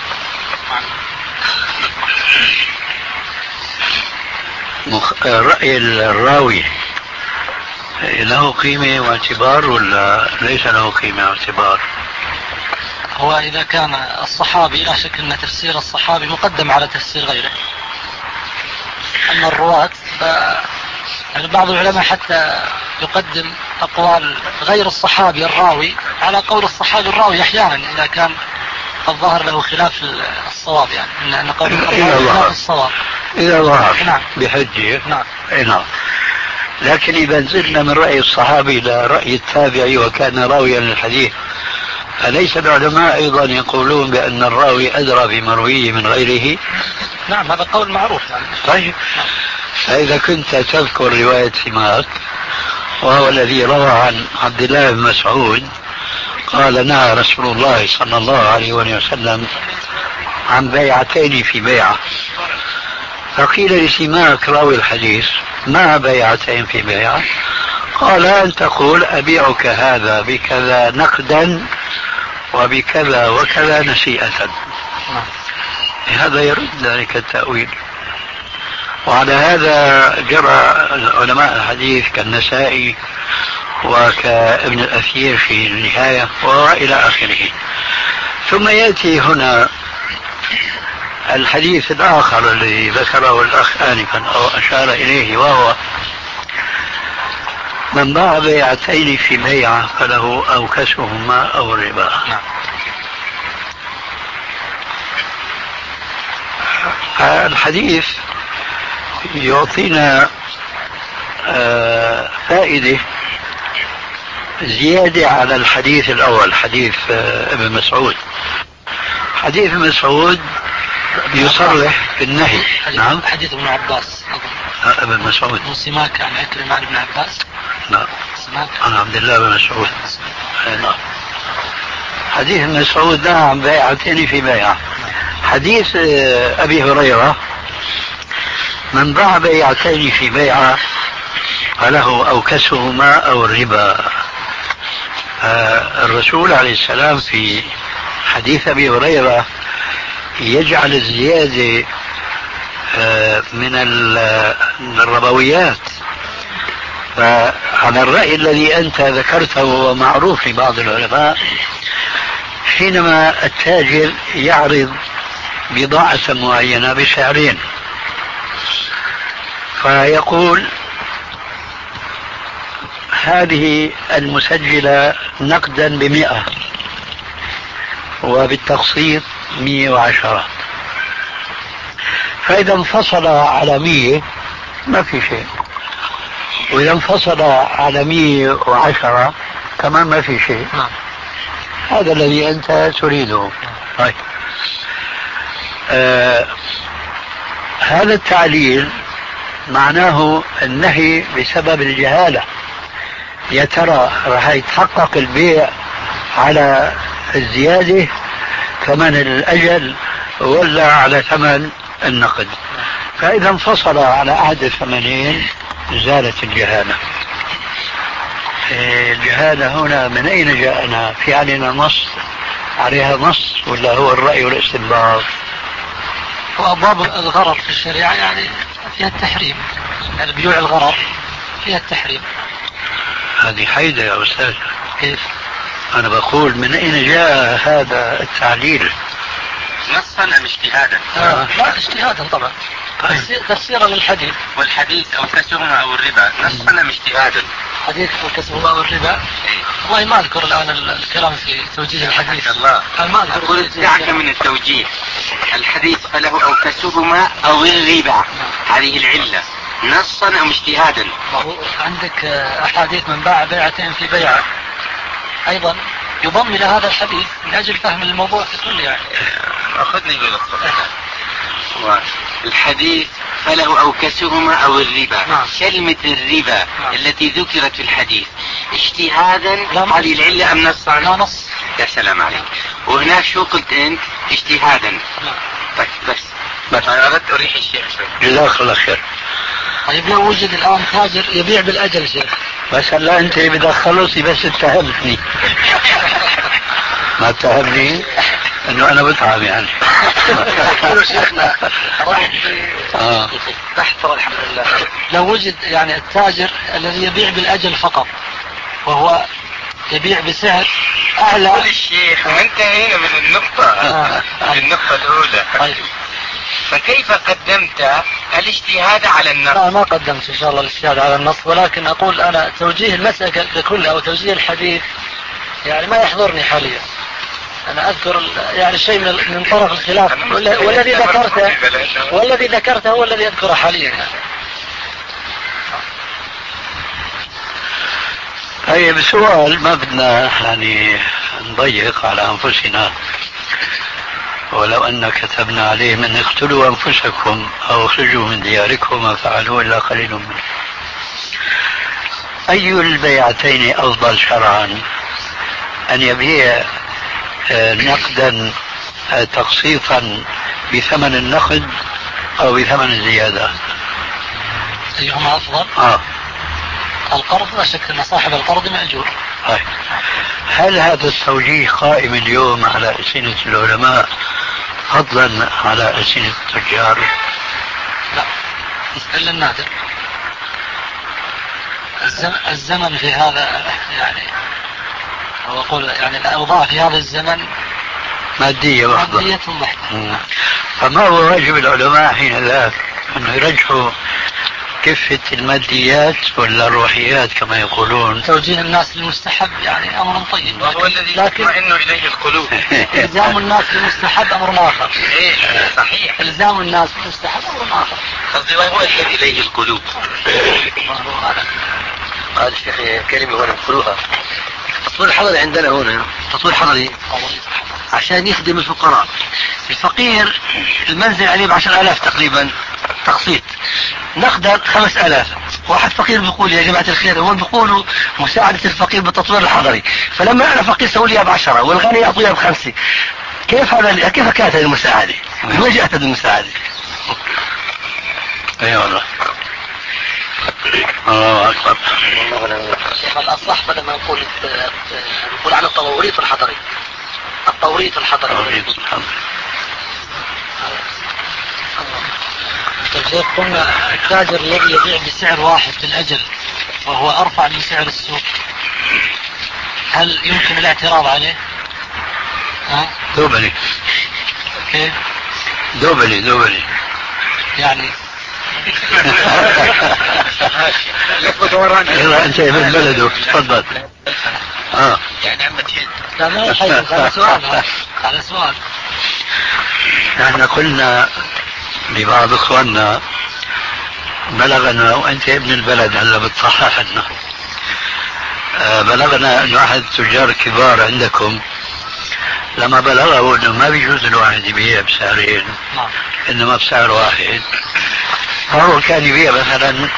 Speaker 3: مخ... رأي الراوي له قيمة واعتبار ولا ليس له قيمة واعتبار؟
Speaker 6: هو إذا كان الصحابي لا شك أن تفسير الصحابي مقدم على تفسير غيره. أما الرواة ف... يعني بعض العلماء حتى يقدم أقوال غير الصحابي الراوي على قول الصحابي الراوي أحيانا إذا كان قد ظهر له خلاف الصواب، يعني أن قول الراوي خلاف الصواب
Speaker 3: إذا ظهر.
Speaker 6: نعم.
Speaker 3: بحجة.
Speaker 6: نعم.
Speaker 3: نعم. لكن إذا نزلنا من رأي الصحابي إلى رأي التابعي وكان راويا للحديث، أليس العلماء أيضا يقولون بأن الراوي أدرى بمرويه من غيره؟
Speaker 6: نعم هذا قول معروف يعني.
Speaker 3: طيب، فإذا كنت تذكر رواية سماك وهو الذي روى عن عبد الله بن مسعود قال نهى رسول الله صلى الله عليه وسلم عن بيعتين في بيعة، فقيل لسماك راوي الحديث ما بيعتين في بيعة؟ قال أن تقول أبيعك هذا بكذا نقدا وبكذا وكذا نسيئة. هذا يرد ذلك التأويل. وعلى هذا جرى علماء الحديث كالنسائي وكابن الأثير في النهاية وإلى آخره. ثم يأتي هنا الحديث الآخر الذي ذكره الأخ آنفا أو أشار إليه، وهو من باع بيعتين في بيعة فله أوكسهما أو الربا. الحديث يعطينا فائدة زيادة على الحديث الأول، حديث ابن مسعود. حديث ابن مسعود يصرح بالنهي.
Speaker 6: نعم حديث ابن عباس
Speaker 3: ابن مسعود
Speaker 6: سماك عن عكرمة عن ابن عباس.
Speaker 3: نعم سماك عن عبد الله بن مسعود. نعم حديث ابن مسعود نهى عن بيعتين في بيعة. حديث أبي هريرة من باع بيعتين في بيعة فله أوكسهما أو الربا. الرسول عليه السلام في حديث أبي هريرة يجعل الزيادة من الربويات. فعلى الرأي الذي أنت ذكرته ومعروف لبعض العلماء، حينما التاجر يعرض بضاعة معينة بسعرين فيقول هذه المسجلة نقدا بمئة وبالتقسيط مئة وعشرة، فإذا انفصل على مئة ما في شيء، وإذا انفصل على مئة وعشرة كمان ما في شيء. هذا الذي أنت تريده. طيب. آه هذا التعليل معناه النهي بسبب الجهالة. يا ترى راح يتحقق البيع على الزيادة ثمن الأجل ولا على ثمن النقد؟ فإذا انفصل على أحد الثمنين زالت الجهالة. الجهالة هنا من أين جاءنا؟ في علينا نص عليها نص ولا هو الرأي والاستنباط؟
Speaker 6: وأبواب الغرر في الشريعة يعني فيها التحريم، يعني بيوع الغرر فيها التحريم.
Speaker 3: هذه حيدة يا أستاذ.
Speaker 6: كيف؟
Speaker 3: أنا بقول من أين جاء هذا التعليل؟
Speaker 7: نصا أم اجتهادا؟
Speaker 6: آه. لا اجتهادا طبعا. تفسيرا للحديث.
Speaker 7: والحديث أو كسرهما أو الربا نصا أم اجتهادا؟
Speaker 6: حديث أو كسرهما أو الربا.
Speaker 7: إيه؟
Speaker 6: والله ما أذكر الآن الكلام في توجيه الحديث.
Speaker 7: الله.
Speaker 6: ما أذكر.
Speaker 7: أقول دعك من التوجيه. الحديث فله أو كسرهما أو الربا، هذه العلة نصا أم اجتهادا؟
Speaker 6: عندك أحاديث من باع بيعتين في بيعة أيضا يضم إلى هذا الحديث من أجل فهم الموضوع ككل يعني.
Speaker 7: أخذني بالصفحة. الحديث فله أو كسرهما أو الربا.
Speaker 6: نعم.
Speaker 7: كلمة الربا نعم. التي ذكرت في الحديث اجتهادا هذه العلة أم نصا؟
Speaker 6: لا نص.
Speaker 7: يا سلام عليك. وهناك شو قلت أنت؟ اجتهادا.
Speaker 6: نعم.
Speaker 7: طيب بس بس أنا أردت أريح الشيخ شوي.
Speaker 3: جزاك الله خير.
Speaker 6: طيب لو وجد الآن تاجر يبيع بالأجل شيخ،
Speaker 3: بس هلا أنت بدك تخلصي بس اتهمتني. ما اتهمني انه انا بتعب يعني.
Speaker 6: شيخنا
Speaker 3: آه.
Speaker 6: تحت الحمد لله. لو وجد يعني التاجر الذي يبيع بالأجل فقط وهو يبيع بسعر أعلى.
Speaker 7: قول الشيخ وانتهينا من النقطة.
Speaker 6: آه.
Speaker 7: من النقطة الأولى.
Speaker 6: طيب.
Speaker 7: فكيف قدمت الاجتهاد على النص؟
Speaker 6: لا ما قدمت إن شاء الله الاجتهاد على النص، ولكن أقول أنا توجيه المسألة ككل أو توجيه الحديث يعني ما يحضرني حاليا. أنا أذكر يعني شيء من من طرف الخلاف والذي ذكرته والذي ذكرته هو الذي أذكره حاليا يعني.
Speaker 3: طيب سؤال، ما بدنا يعني نضيق على أنفسنا، ولو أن كتبنا عليهم أن اقتلوا أنفسكم أو اخرجوا من دياركم ما فعلوا إلا قليل منهم. أي البيعتين أفضل شرعا؟ أن يبيع نقدا تقسيطا بثمن النقد أو بثمن الزيادة؟
Speaker 6: أيهما أفضل؟
Speaker 3: آه.
Speaker 6: القرض لا شك أن صاحب القرض مأجور.
Speaker 3: طيب هل هذا التوجيه قائم اليوم على ألسنة العلماء فضلا على ألسنة التجار؟
Speaker 6: لا، إلا النادر. الزمن في هذا يعني أو أقول يعني الأوضاع في هذا الزمن
Speaker 3: مادية محضة.
Speaker 6: مادية محضة.
Speaker 3: فما هو واجب العلماء حين ذاك؟ أنه يرجحوا كفة الماديات ولا الروحيات كما يقولون؟
Speaker 6: توجيه الناس للمستحب يعني أمر طيب،
Speaker 7: وهو الذي تطمئن إليه القلوب.
Speaker 6: إلزام الناس للمستحب أمر آخر.
Speaker 7: إيه صحيح،
Speaker 6: إلزام الناس للمستحب أمر آخر.
Speaker 7: قصدي وهو الذي إليه القلوب.
Speaker 2: قال الشيخ كلمة ولا نقولوها. التطوير الحضري عندنا هنا التطوير الحضري عشان يخدم الفقراء. الفقير المنزل عليه بعشر آلاف تقريبا تقسيط، نقدر خمس آلاف. واحد فقير بيقول يا جماعة الخير، هو بيقولوا مساعدة الفقير بالتطوير الحضري، فلما أنا فقير سوي لي بعشرة والغني يعطيها بخمسة، كيف هذا؟ كيف كانت هذه المساعدة؟ من وين جاءت هذه المساعدة؟
Speaker 3: اي والله. الله اكبر.
Speaker 2: شيخ الأصح بدل ما نقول نقول عن التوريط الحضري. التوريط الحضري.
Speaker 3: التوريط الحضري.
Speaker 6: شيخ قلنا التاجر الذي يبيع بسعر واحد في الأجل وهو أرفع من سعر السوق، هل يمكن الاعتراض عليه؟ ها؟
Speaker 3: دوبلي.
Speaker 6: كيف؟
Speaker 3: دوبلي دوبلي.
Speaker 6: يعني
Speaker 3: يلا انت من بلده تفضل. اه
Speaker 7: يعني عم تهد.
Speaker 6: لا ما يحيز هذا سؤال، هذا سؤال.
Speaker 3: نحن قلنا لبعض اخواننا بلغنا، وانت ابن البلد هلا بتصحح لنا، آه بلغنا انه احد التجار الكبار عندكم لما بلغه انه ما بيجوز الواحد يبيع بسعرين انما بسعر واحد، فهو كان يبيع مثلا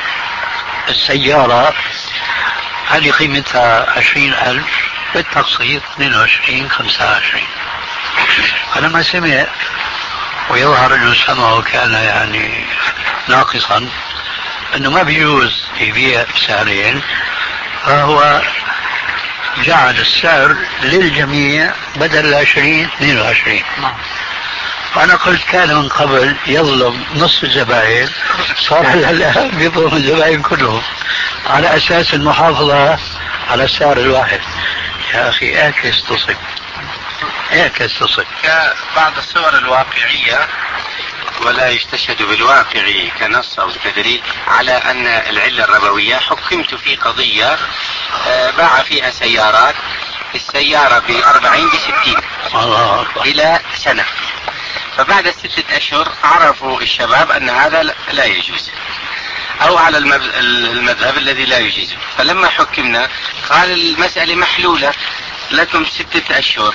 Speaker 3: السيارة هذه قيمتها عشرين ألف بالتقسيط اثنين وعشرين خمسة وعشرين. فلما سمع ويظهر انه سمعه كان يعني ناقصا انه ما بيجوز يبيع بسعرين، فهو جعل السعر للجميع بدل العشرين اثنين وعشرين. فأنا قلت كان من قبل يظلم نصف الزبائن، صار الآن بيظلم الزبائن كلهم على أساس المحافظة على السعر الواحد. يا أخي اعكس تصب، اعكس تصب.
Speaker 7: بعض الصور الواقعية ولا يستشهد بالواقع كنص أو كدليل على أن العلة الربوية. حكمت في قضية باع فيها سيارات، السيارة بأربعين بستين إلى سنة، فبعد ستة أشهر عرفوا الشباب أن هذا لا يجوز، أو على المذهب الذي لا يجوز. فلما حكمنا قال المسألة محلولة، لكم ستة أشهر،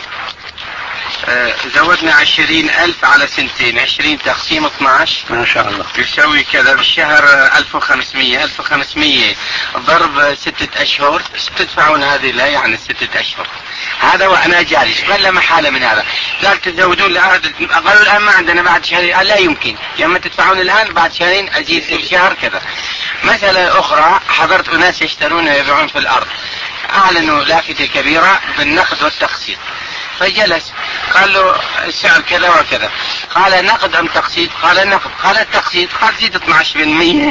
Speaker 7: آه زودنا عشرين ألف على سنتين، عشرين تقسيم اثناش
Speaker 3: ما شاء الله
Speaker 7: يسوي كذا بالشهر ألف وخمسمية، ألف وخمسمية ضرب ستة أشهر تدفعون هذه لا يعني ستة أشهر. هذا وأنا جالس قال لا محالة من هذا، قال تزودون لأهد، قالوا الآن ما عندنا بعد شهرين، قال لا يمكن، يا اما تدفعون الآن بعد شهرين أزيد في شهر كذا. مسألة أخرى، حضرت أناس يشترون ويبيعون في الأرض، أعلنوا لافتة كبيرة بالنقد والتقسيط، فجلس قال له السعر كذا وكذا، قال نقد أم تقسيط؟ قال نقد. قال التقسيط؟ قال زيد اثناشر بالمية.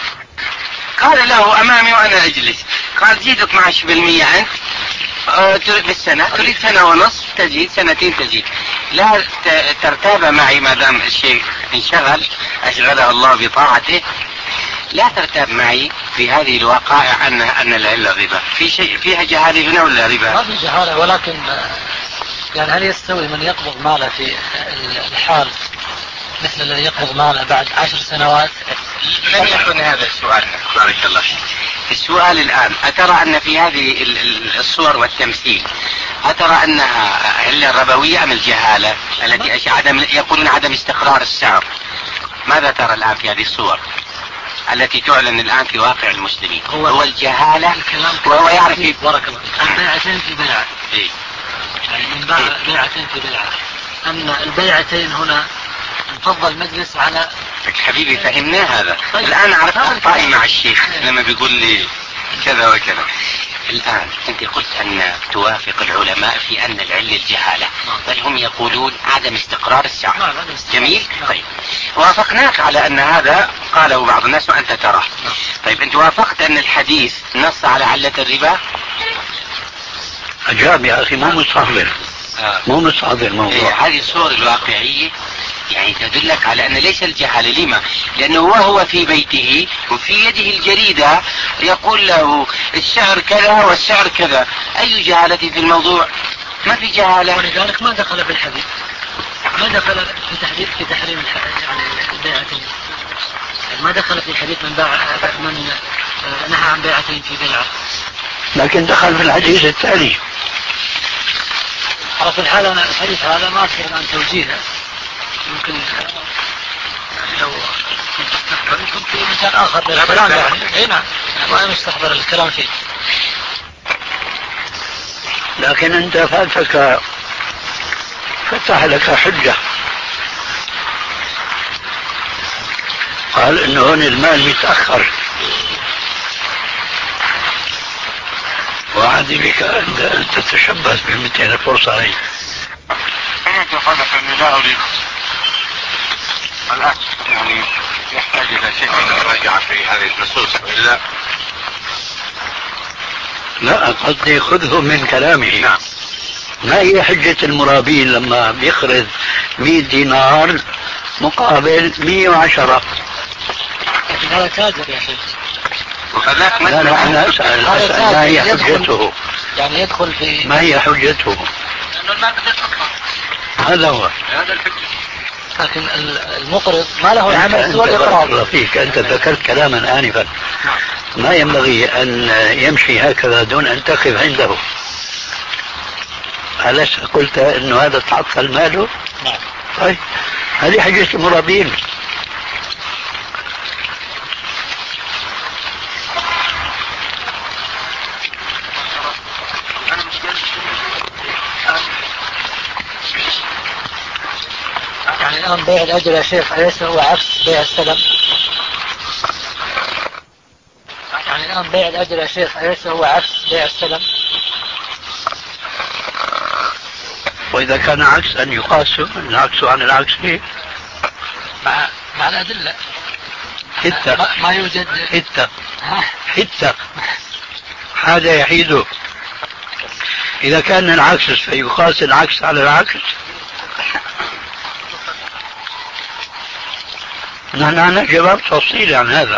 Speaker 7: قال له أمامي وأنا أجلس، قال زيد اثناشر بالمية أنت بالسنة، تريد سنة ونصف تزيد، سنتين تزيد، لا ترتاب معي ما دام الشيء انشغل أشغله الله بطاعته، لا ترتاب معي في هذه الوقائع أن أن العلة ربا. في شيء فيها جهالة هنا ولا ربا؟
Speaker 6: ما في جهالة، ولكن يعني هل يستوي من يقبض ماله في الحال مثل الذي يقبض ماله بعد عشر سنوات؟
Speaker 7: لم يكن هذا السؤال. بارك الله فيك. السؤال الآن، أترى أن في هذه الصور والتمثيل أترى أنها علة ربوية أم الجهالة التي عدم يقولون عدم استقرار السعر؟ ماذا ترى الآن في هذه الصور التي تعلن الآن في واقع المسلمين؟ هو, هو الجهالة وهو يعرف
Speaker 6: بارك الله البيعتين في بيعة
Speaker 7: إيه؟
Speaker 6: يعني من باع بيعتين في بيعة، أن البيعتين هنا نفضل المجلس على
Speaker 7: حبيبي فهمنا هذا. طيب. الآن عرفت أخطائي مع الشيخ لما بيقول لي كذا وكذا. الآن أنت قلت أن توافق العلماء في أن العلة الجهالة، بل هم يقولون عدم استقرار السعر. جميل. طيب وافقناك على أن هذا قاله بعض الناس وأنت تراه. طيب أنت وافقت أن الحديث نص على علة الربا؟
Speaker 3: أجاب يا أخي، مو مستحضر
Speaker 7: آه.
Speaker 3: مو مستحضر الموضوع.
Speaker 7: إيه هذه الصور الواقعية يعني تدلك على أن ليس الجهالة. لما؟ لأنه وهو في بيته وفي يده الجريدة يقول له السعر كذا والسعر كذا. أي جهالة في الموضوع؟ ما في جهالة.
Speaker 6: ولذلك ما دخل بالحديث، ما دخل في تحديد في تحريم يعني البيعتين، ما دخل في الحديث من باع من نهى عن بيعتين في بيعة،
Speaker 3: لكن دخل في الحديث التالي.
Speaker 6: على كل حال أنا الحديث هذا ما أذكر الآن توجيهه، ممكن لو يكون في مكان آخر للكلام يعني. اي نعم ما نستحضر الكلام فيه.
Speaker 3: لكن أنت فاتك فتح لك حجة، قال إنه هون المال متأخر، وعادي بك أن تتشبث بمثل الفرصة هي.
Speaker 8: أنا تقدم أني لا أريد الآن يعني يحتاج إلى شيء من المراجعة في هذه النصوص وإلا
Speaker 3: لا قصدي خذه من كلامه.
Speaker 8: نعم.
Speaker 3: ما هي حجة المرابين لما بيخرج مئة دينار مقابل مئة وعشرة؟
Speaker 6: لكن هذا تاجر يا شيخ.
Speaker 7: وهذاك
Speaker 3: لا لا أنا أسأل, أسأل ما هي حجته؟
Speaker 6: يعني يدخل في
Speaker 3: ما هي حجته؟ هذا هو.
Speaker 8: هذا الحجة.
Speaker 6: لكن المقرض ما له عمل سوى الإقراض.
Speaker 3: فيك أنت ذكرت كلاما آنفا ما ينبغي أن يمشي هكذا دون أن تقف عنده. أليس قلت أنه هذا تعطل ماله؟
Speaker 6: نعم.
Speaker 3: طيب هذه حجة المرابين.
Speaker 6: يعني الآن بيع الأجر يا شيخ أليس هو عكس بيع السلم؟ يعني الآن بيع الأجر يا شيخ أليس هو عكس بيع السلم؟
Speaker 3: وإذا كان عكس أن يقاس العكس عن العكس فيه
Speaker 6: مع مع الأدلة.
Speaker 3: حتى
Speaker 6: ما, ما يوجد
Speaker 3: حتى حتى هذا يحيده. إذا كان العكس فيقاس العكس على العكس. نحن عندنا جواب تفصيلي عن هذا.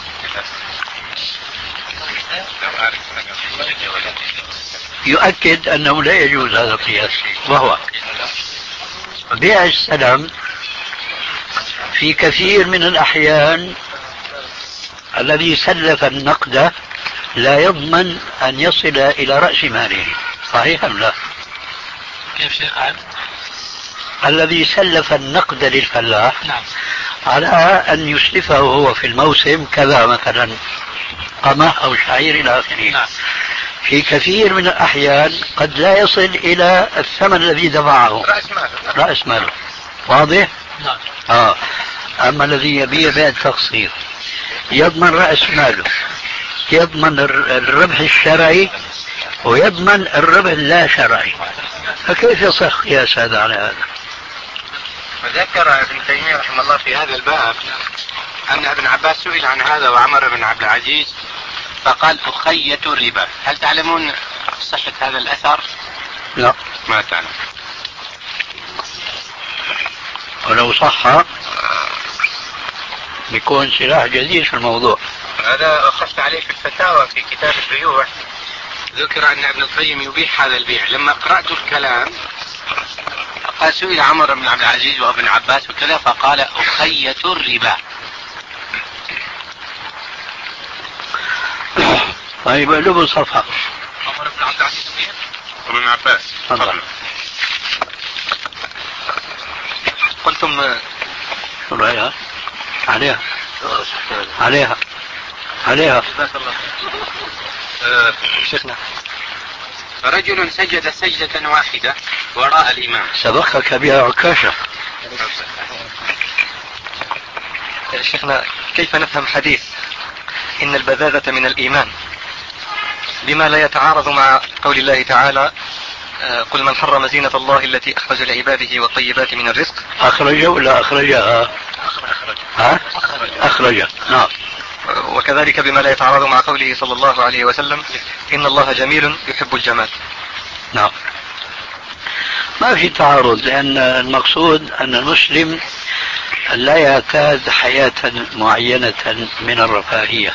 Speaker 3: يؤكد أنه لا يجوز هذا القياس، وهو بيع السلم في كثير من الأحيان الذي سلف النقد لا يضمن أن يصل إلى رأس ماله. صحيح أم لا؟
Speaker 6: كيف شيخ عام؟
Speaker 3: الذي سلف النقد للفلاح
Speaker 6: نعم.
Speaker 3: على أن يسلفه هو في الموسم كذا مثلا قمح أو شعير إلى آخره.
Speaker 6: نعم.
Speaker 3: في كثير من الأحيان قد لا يصل إلى الثمن الذي دفعه
Speaker 8: رأس ماله.
Speaker 3: رأس ماله. واضح؟
Speaker 6: نعم.
Speaker 3: آه. أما الذي يبيع بيع تقسيط يضمن رأس ماله، يضمن الربح الشرعي ويضمن الربح اللا شرعي، فكيف يصح قياس هذا على هذا؟
Speaker 7: وذكر ابن تيمية رحمه الله في هذا الباب أن ابن عباس سئل عن هذا وعمر بن عبد العزيز فقال أخية الربا. هل تعلمون صحة هذا الأثر؟
Speaker 3: لا
Speaker 7: ما تعلم.
Speaker 3: ولو صح بيكون سلاح جديد في الموضوع.
Speaker 7: هذا أخذت عليه في الفتاوى في كتاب البيوع، ذكر أن ابن القيم يبيح هذا البيع. لما قرأت الكلام قال سئل عمر بن عبد العزيز وابن عباس وكذا فقال أخية الربا.
Speaker 3: طيب له صفحة.
Speaker 8: عمر بن عبد العزيز وابن عباس.
Speaker 3: تفضل.
Speaker 9: قلتم
Speaker 3: عليها عليها عليها عليها
Speaker 9: جزاك الله آه شيخنا.
Speaker 7: رجل سجد سجدة واحدة وراء الإمام.
Speaker 3: سبقك بها عكاشة.
Speaker 9: شيخنا كيف نفهم حديث إن البذاذة من الإيمان بما لا يتعارض مع قول الله تعالى قل من حرم زينة الله التي أخرج لعباده والطيبات من الرزق.
Speaker 3: أخرج ولا أخرجها؟
Speaker 9: أخرج.
Speaker 3: ها؟ أخرج. نعم.
Speaker 9: وكذلك بما لا يتعارض مع قوله صلى الله عليه وسلم إن الله جميل يحب الجمال.
Speaker 3: نعم. ما في تعارض، لأن المقصود أن المسلم لا يعتاد حياة معينة من الرفاهية.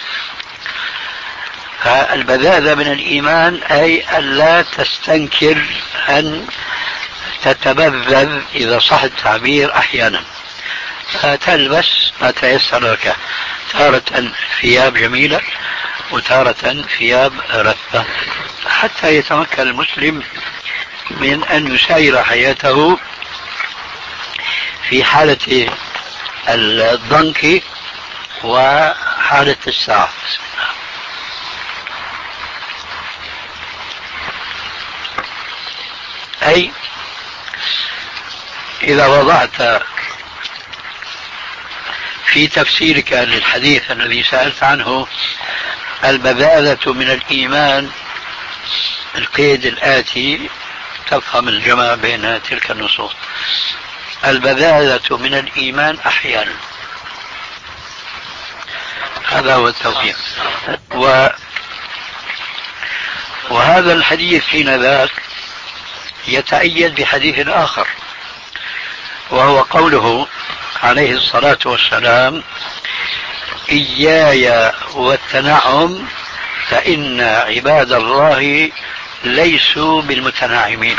Speaker 3: فالبذاذة من الإيمان أي ألا تستنكر أن تتبذذ إذا صح التعبير أحيانا، فتلبس ما تيسر لك، تارة ثياب جميلة وتارة ثياب رثة، حتى يتمكن المسلم من أن يسير حياته في حالة الضنك وحالة السعة. أي إذا وضعت في تفسيرك للحديث الذي سألت عنه البذاذة من الإيمان القيد الآتي، تفهم الجمع بين تلك النصوص. البذاذة من الإيمان أحيانا، هذا هو التوفيق. و... وهذا الحديث حين ذاك يتأيد بحديث آخر، وهو قوله عليه الصلاة والسلام إياي والتنعم فإن عباد الله ليسوا بالمتناعمين.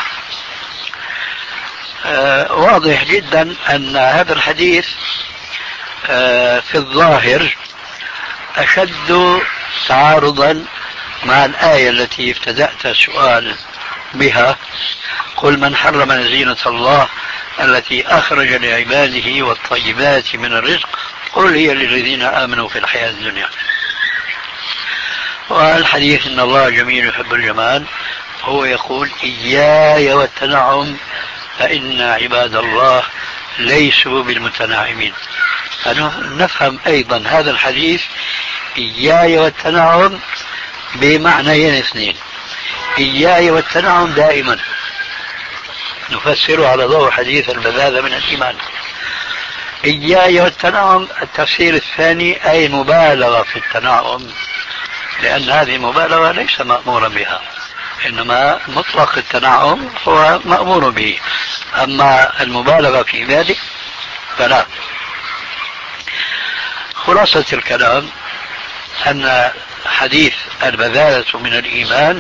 Speaker 3: آه واضح جدا أن هذا الحديث آه في الظاهر أشد تعارضا مع الآية التي ابتدأت السؤال بها، قل من حرم زينة الله التي أخرج لعباده والطيبات من الرزق قل هي للذين آمنوا في الحياة الدنيا. والحديث إن الله جميل يحب الجمال هو يقول إياي والتنعم فإن عباد الله ليسوا بالمتناعمين. نفهم أيضا هذا الحديث إياي والتنعم بمعنيين اثنين. إياي والتنعم دائما نفسره على ضوء حديث البذاذة من الإيمان. إياي والتنعم التفسير الثاني أي مبالغة في التنعم، لأن هذه المبالغة ليس مأمورا بها، إنما مطلق التنعم هو مأمور به، أما المبالغة في ذلك فلا. خلاصة الكلام أن حديث البذاذة من الإيمان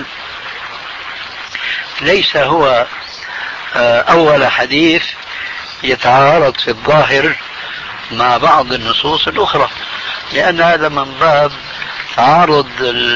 Speaker 3: ليس هو أول حديث يتعارض في الظاهر مع بعض النصوص الأخرى، لأن هذا من باب تعارض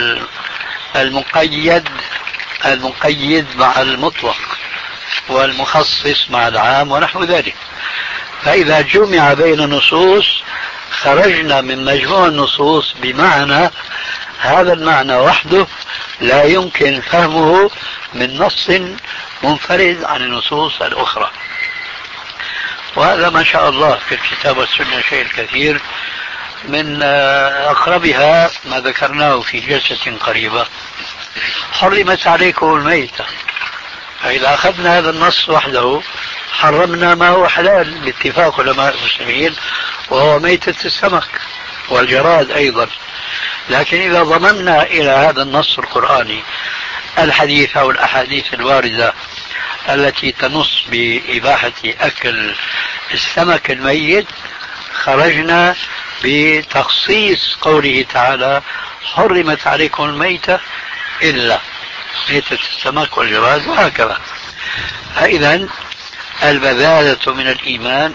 Speaker 3: المقيد المقيد مع المطلق والمخصص مع العام ونحو ذلك. فإذا جمع بين النصوص خرجنا من مجموع النصوص بمعنى، هذا المعنى وحده لا يمكن فهمه من نص منفرد عن النصوص الأخرى. وهذا ما شاء الله في الكتاب والسنة شيء الكثير، من أقربها ما ذكرناه في جلسة قريبة حرمت عليكم الميتة. فإذا أخذنا هذا النص وحده حرمنا ما هو حلال باتفاق علماء المسلمين، وهو ميتة السمك والجراد أيضا. لكن إذا ضممنا إلى هذا النص القرآني الحديث أو الأحاديث الواردة التي تنص بإباحة أكل السمك الميت، خرجنا بتخصيص قوله تعالى حرمت عليكم الميتة إلا ميتة السمك والجراد وهكذا. فإذا البذاذة من الإيمان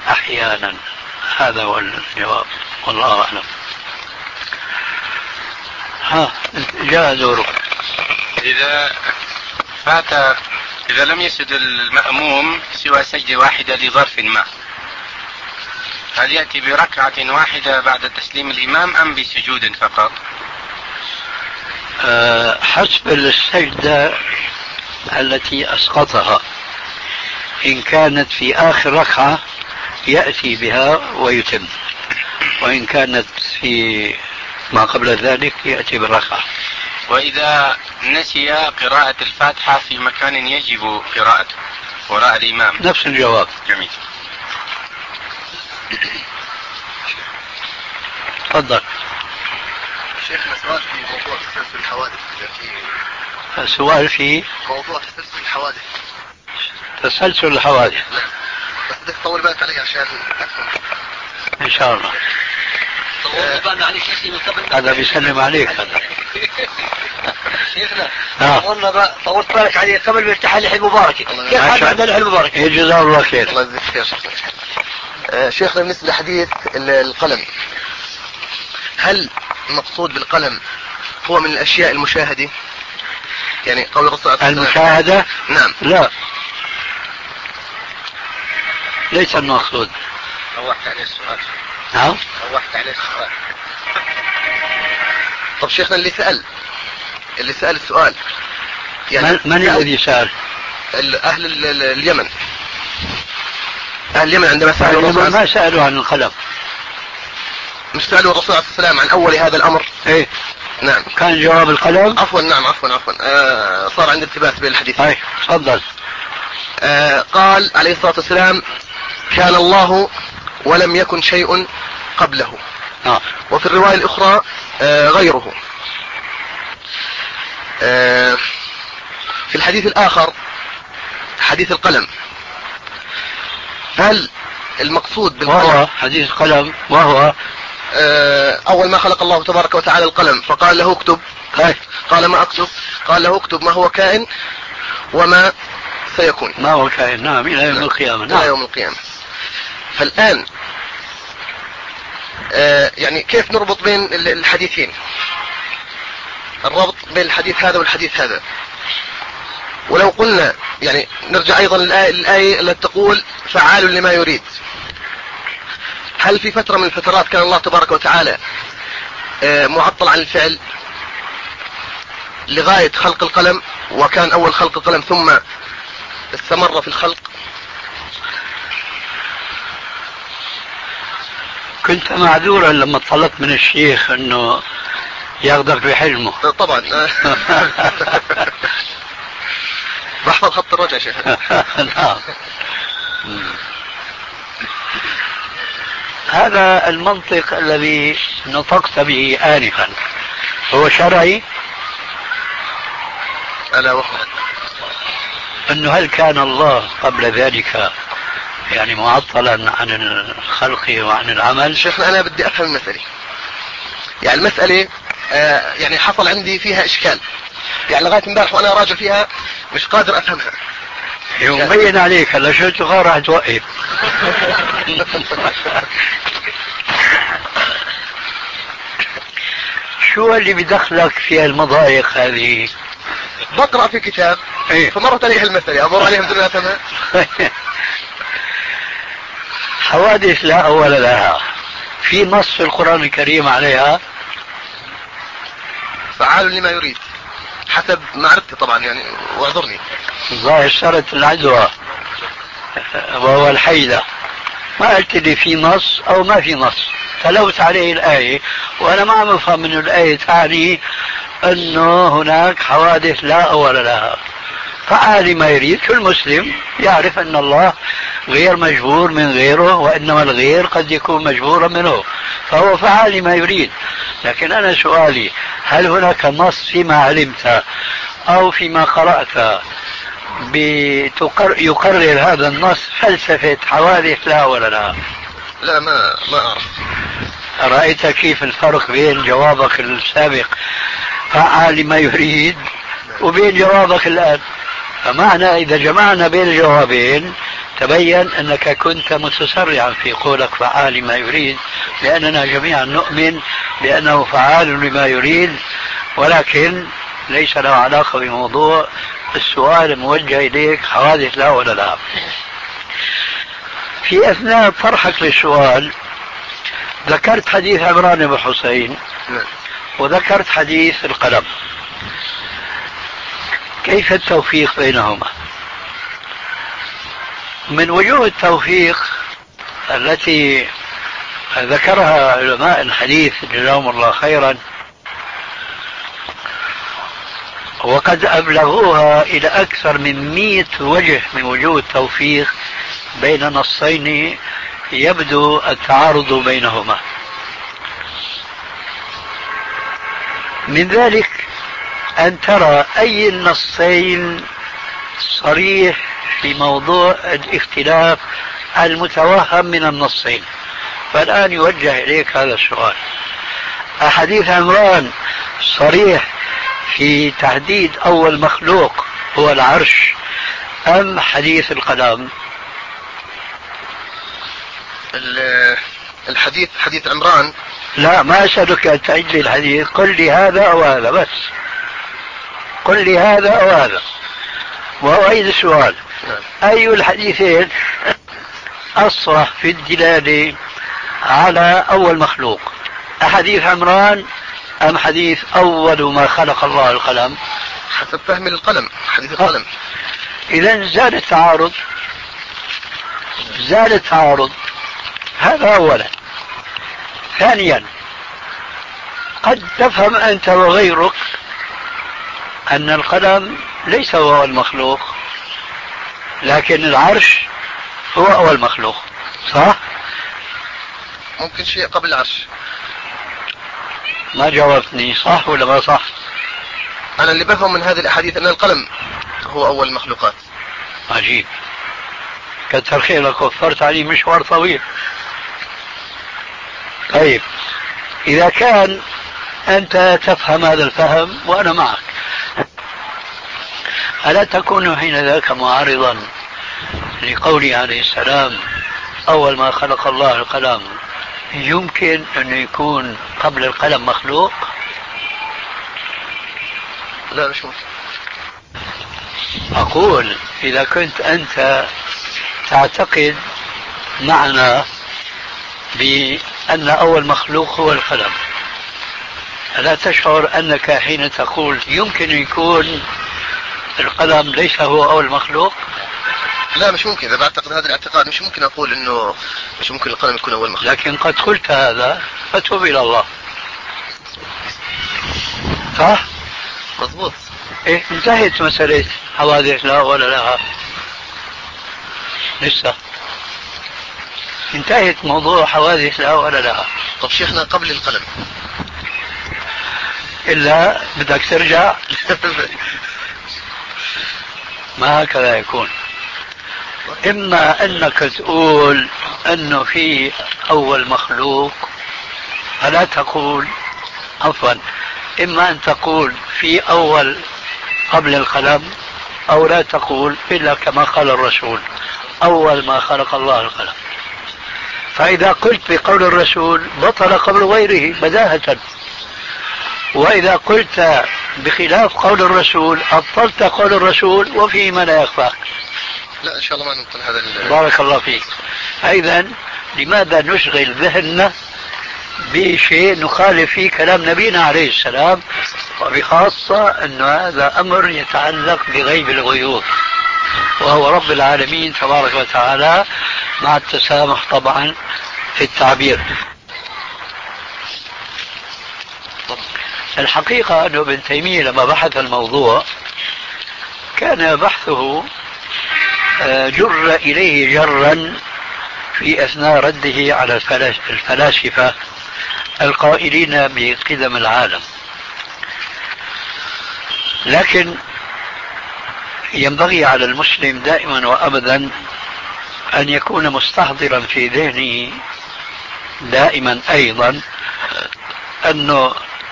Speaker 3: ها جاء دورك.
Speaker 7: إذا فات إذا لم يسجد المأموم سوى سجدة واحدة لظرف ما، هل يأتي بركعة واحدة بعد تسليم الإمام أم بسجود فقط؟
Speaker 3: أه حسب السجدة التي أسقطها، إن كانت في آخر ركعة يأتي بها ويتم، وإن كانت في ما قبل ذلك يأتي بالركعة.
Speaker 7: وإذا نسي قراءة الفاتحة في مكان يجب قراءته وراء الإمام؟
Speaker 3: نفس الجواب.
Speaker 7: جميل.
Speaker 3: تفضل.
Speaker 8: شيخنا سؤال في موضوع تسلسل الحوادث التي
Speaker 3: سؤال في
Speaker 8: موضوع تسلسل الحوادث.
Speaker 3: تسلسل الحوادث.
Speaker 8: بس بدك تطول بالك علي عشان أفهم.
Speaker 3: إن شاء الله.
Speaker 6: طول بالنا عليك شيخي من قبل.
Speaker 3: هذا بيسلم عليك هذا.
Speaker 6: شيخنا طولنا بقى طولت بالك عليه قبل ما يفتح اللحية المباركة. كيف حد عندنا اللحية المباركة؟
Speaker 3: جزاه الله خير.
Speaker 8: الله يجزيك خير. آه شيخنا بالنسبة لحديث القلم، هل المقصود بالقلم هو من الأشياء المشاهدة؟ يعني قول الرسول صلى الله عليه وسلم
Speaker 3: المشاهدة؟
Speaker 8: نعم.
Speaker 3: لا، ليس المقصود.
Speaker 7: روحت عليه السؤال.
Speaker 3: نعم.
Speaker 7: روحت عليه السؤال.
Speaker 8: طب شيخنا اللي سأل اللي سأل السؤال يعني
Speaker 3: من, من الذي سأل؟
Speaker 8: أهل اليمن. أهل اليمن عندما سألوا الرسول
Speaker 3: ما سألوا عن القلم،
Speaker 8: مش سألوا الرسول صلى الله عليه وسلم عن أول هذا الأمر.
Speaker 3: إيه
Speaker 8: نعم.
Speaker 3: كان جواب القلم.
Speaker 8: عفوا نعم عفوا عفوا آه صار عندي التباس بين الحديث.
Speaker 3: أي تفضل.
Speaker 8: آه قال عليه الصلاة والسلام كان الله ولم يكن شيء قبله.
Speaker 3: آه.
Speaker 8: وفي الرواية الأخرى آه غيره. آه في الحديث الآخر حديث القلم، هل المقصود بالقلم
Speaker 3: وهو حديث القلم وهو
Speaker 8: آه أول ما خلق الله تبارك وتعالى القلم فقال له اكتب، قال ما أكتب؟ قال له اكتب ما هو كائن وما سيكون.
Speaker 3: ما هو كائن، نعم، إلى يوم القيامة.
Speaker 8: نعم. إلى يوم القيامة. فالآن آه يعني كيف نربط بين الحديثين؟ الربط بين الحديث هذا والحديث هذا. ولو قلنا يعني نرجع أيضا للآية التي تقول فعال لما يريد، هل في فترة من الفترات كان الله تبارك وتعالى آه معطل عن الفعل لغاية خلق القلم، وكان أول خلق القلم ثم استمر في الخلق؟
Speaker 3: كنت معذورا لما طلبت من الشيخ انه ياخذك بحلمه.
Speaker 8: طبعا. بحفظ خط الرجع شيخ.
Speaker 3: نعم. هذا المنطق الذي نطقت به آنفا هو شرعي؟
Speaker 8: ألا وهو
Speaker 3: أنه هل كان الله قبل ذلك يعني معطلا عن الخلق وعن العمل؟
Speaker 8: شيخنا أنا بدي أفهم المسألة، يعني المسألة آه يعني حصل عندي فيها إشكال، يعني لغاية امبارح وأنا راجع فيها مش قادر أفهمها.
Speaker 3: يبين عليك هلا شو تبغى راح توقف. شو اللي بدخلك في المضايق هذه؟
Speaker 8: بقرأ في كتاب
Speaker 3: إيه؟
Speaker 8: فمرت عليها المسألة أمر عليها بدون أفهمها.
Speaker 3: حوادث لا أول لها، في نص في القرآن الكريم عليها؟
Speaker 8: فعال لما يريد حسب معرفتي طبعا يعني، واعذرني.
Speaker 3: ظاهر شرط العدوى وهو الحيدة، ما قلت لي في نص أو ما في نص، تلوت عليه الآية وأنا ما عم أفهم من الآية تعني أنه هناك حوادث لا أول لها. فعال ما يريد، كل مسلم يعرف أن الله غير مجبور من غيره، وإنما الغير قد يكون مجبورا منه، فهو فعال ما يريد. لكن أنا سؤالي هل هناك نص فيما علمت أو فيما قرأت يقرر هذا النص فلسفة حوادث لا ولا لا؟
Speaker 8: لا ما ما أعرف.
Speaker 3: رأيت كيف الفرق بين جوابك السابق فعال ما يريد وبين جوابك الآن؟ فمعنى إذا جمعنا بين الجوابين تبين أنك كنت متسرعا في قولك فعال ما يريد، لأننا جميعا نؤمن بأنه فعال لما يريد ولكن ليس له علاقة بموضوع السؤال الموجه إليك حوادث لا ولا لا. في أثناء طرحك للسؤال ذكرت حديث عمران بن حسين وذكرت حديث القلم، كيف التوفيق بينهما؟ من وجوه التوفيق التي ذكرها علماء الحديث جزاهم الله خيرا وقد أبلغوها إلى أكثر من مئة وجه من وجوه التوفيق بين نصين يبدو التعارض بينهما. من ذلك أن ترى أي النصين صريح في موضوع الاختلاف المتوهم من النصين. فالآن يوجه إليك هذا السؤال: أحاديث عمران صريح في تحديد أول مخلوق هو العرش أم حديث القلم؟
Speaker 8: الحديث حديث عمران.
Speaker 3: لا، ما أسألك أن تعيد لي الحديث، قل لي هذا أو هذا بس، قل لي هذا أو هذا وأعيد السؤال: أي الحديثين أصرح في الدلالة على أول مخلوق، أحاديث عمران أم حديث أول ما خلق الله القلم؟
Speaker 8: حسب فهم القلم، حديث القلم.
Speaker 3: إذن زال التعارض، زال التعارض. هذا أولا. ثانيا، قد تفهم أنت وغيرك أن القلم ليس هو المخلوق لكن العرش هو أول مخلوق، صح؟
Speaker 8: ممكن شيء قبل العرش.
Speaker 3: ما جاوبتني، صح ولا ما صح؟
Speaker 8: أنا اللي بفهم من هذه الأحاديث أن القلم هو أول المخلوقات.
Speaker 3: عجيب، كتر خيرك، وفرت علي مشوار طويل. طيب، إذا كان أنت تفهم هذا الفهم وأنا معك، ألا تكون حين ذاك معارضا لقوله عليه السلام أول ما خلق الله القلم؟ يمكن أن يكون قبل القلم مخلوق؟
Speaker 8: لا، مش ممكن.
Speaker 3: أقول إذا كنت أنت تعتقد معنا بأن أول مخلوق هو القلم، ألا تشعر أنك حين تقول يمكن يكون القلم ليس هو أول مخلوق؟
Speaker 8: لا، مش ممكن. إذا بعتقد هذا الاعتقاد مش ممكن أقول إنه مش ممكن القلم يكون أول مخلوق.
Speaker 3: لكن قد قلت هذا فتوب إلى الله، صح؟
Speaker 8: مضبوط.
Speaker 3: إيه، انتهت مسألة حوادث لا ولا لها، لسه انتهت موضوع حوادث لا ولا لها.
Speaker 8: طب شيخنا قبل القلم
Speaker 3: إلا بدك ترجع ما هكذا يكون. إما أنك تقول أنه في أول مخلوق، فلا تقول عفوا إما أن تقول في أول قبل القلم، أو لا تقول إلا كما قال الرسول أول ما خلق الله القلم. فإذا قلت بقول الرسول بطل قول غيره بداهة، وإذا قلت بخلاف قول الرسول أبطلت قول الرسول وفيه ما لا يخفى.
Speaker 8: لا، إن شاء الله ما نبطل هذا.
Speaker 3: بارك الله فيك. إذن لماذا نشغل ذهننا بشيء نخالف فيه كلام نبينا عليه السلام، وبخاصة أن هذا أمر يتعلق بغيب الغيوب وهو رب العالمين تبارك وتعالى، مع التسامح طبعا في التعبير. الحقيقة أنه ابن تيمية لما بحث الموضوع كان بحثه جر إليه جرا في أثناء رده على الفلاسفة القائلين بقدم العالم، لكن ينبغي على المسلم دائما وأبدا أن يكون مستحضرا في ذهنه دائما أيضا أنه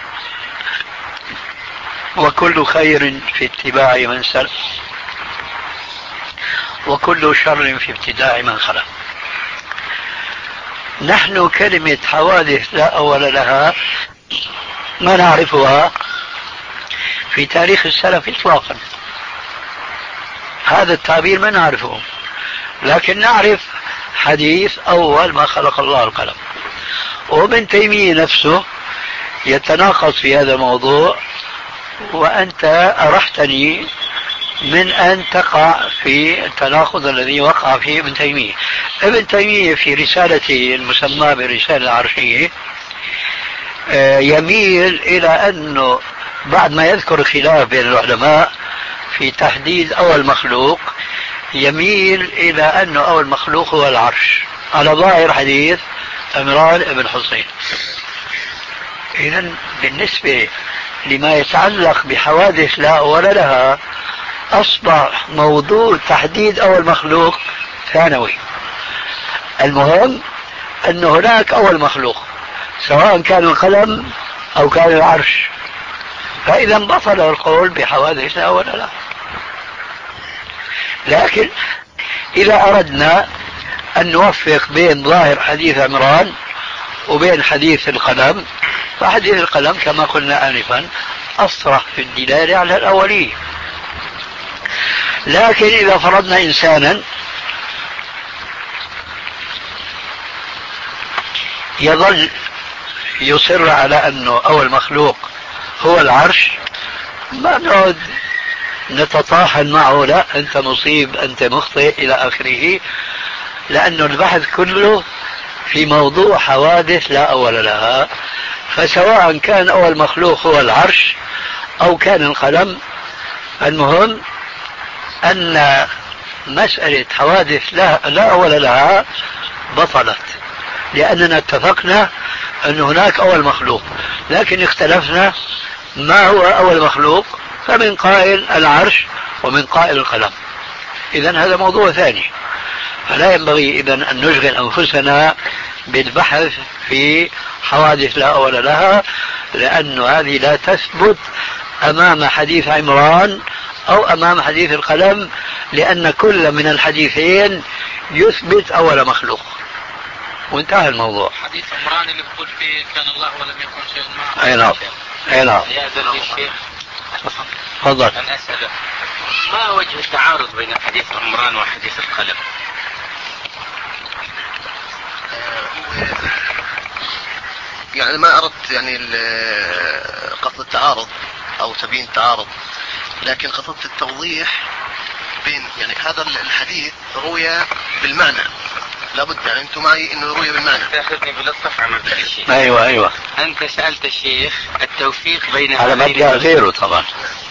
Speaker 3: وكل خير في اتباع من سلف وكل شر في ابتداع من خلق. نحن كلمة حوادث لا أول لها ما نعرفها في تاريخ السلف إطلاقا. هذا التعبير ما نعرفه، لكن نعرف حديث أول ما خلق الله القلم. وابن تيمية نفسه يتناقض في هذا الموضوع، وأنت أرحتني من أن تقع في التناقض الذي وقع فيه ابن تيمية. ابن تيمية في رسالته المسماة بالرسالة العرشية يميل إلى أنه بعد ما يذكر خلاف بين العلماء في تحديد أول مخلوق، يميل إلى أنه أول مخلوق هو العرش على ظاهر حديث عمران بن حسين. إذن بالنسبة لما يتعلق بحوادث لا أول لها، أصبح موضوع تحديد أول مخلوق ثانوي. المهم أن هناك أول مخلوق، سواء كان القلم أو كان العرش، فإذا بطل القول بحوادث لا أول لها. لكن إذا أردنا أن نوفق بين ظاهر حديث عمران وبين حديث القلم، فحديث القلم كما قلنا آنفا أصرح في الدلالة على الأولية. لكن إذا فرضنا إنسانا يظل يصر على أنه أول مخلوق هو العرش، ما نقعد نتطاحن معه، لا أنت مصيب أنت مخطئ إلى آخره، لأنه البحث كله في موضوع حوادث لا أول لها. فسواء كان أول مخلوق هو العرش أو كان القلم، المهم أن مسألة حوادث لا, لا أول لها بطلت، لأننا اتفقنا أن هناك أول مخلوق، لكن اختلفنا ما هو أول مخلوق، فمن قائل العرش ومن قائل القلم. إذن هذا موضوع ثاني، فلا ينبغي إذن أن نشغل أنفسنا بالبحث في حوادث لا أول لها، لأن هذه لا تثبت أمام حديث عمران أو أمام حديث القلم، لأن كل من الحديثين يثبت أول مخلوق، وانتهى الموضوع.
Speaker 4: حديث عمران اللي بقول فيه كان الله ولم يكن شيء معه.
Speaker 3: أي نعم، أي نعم.
Speaker 7: يا ذا الشيخ
Speaker 3: تفضل.
Speaker 7: أنا أسألك، ما وجه التعارض بين حديث عمران وحديث القلم؟
Speaker 8: يعني ما أردت يعني قصد التعارض أو تبيين التعارض، لكن قصدت التوضيح بين يعني هذا الحديث روي بالمعنى، لابد يعني أنتم معي إنه روي بالمعنى.
Speaker 7: تأخذني بلطف عملت الشيخ.
Speaker 3: أيوة أيوة.
Speaker 7: أنت سألت الشيخ التوفيق بين
Speaker 3: على مبدأ غيره طبعا.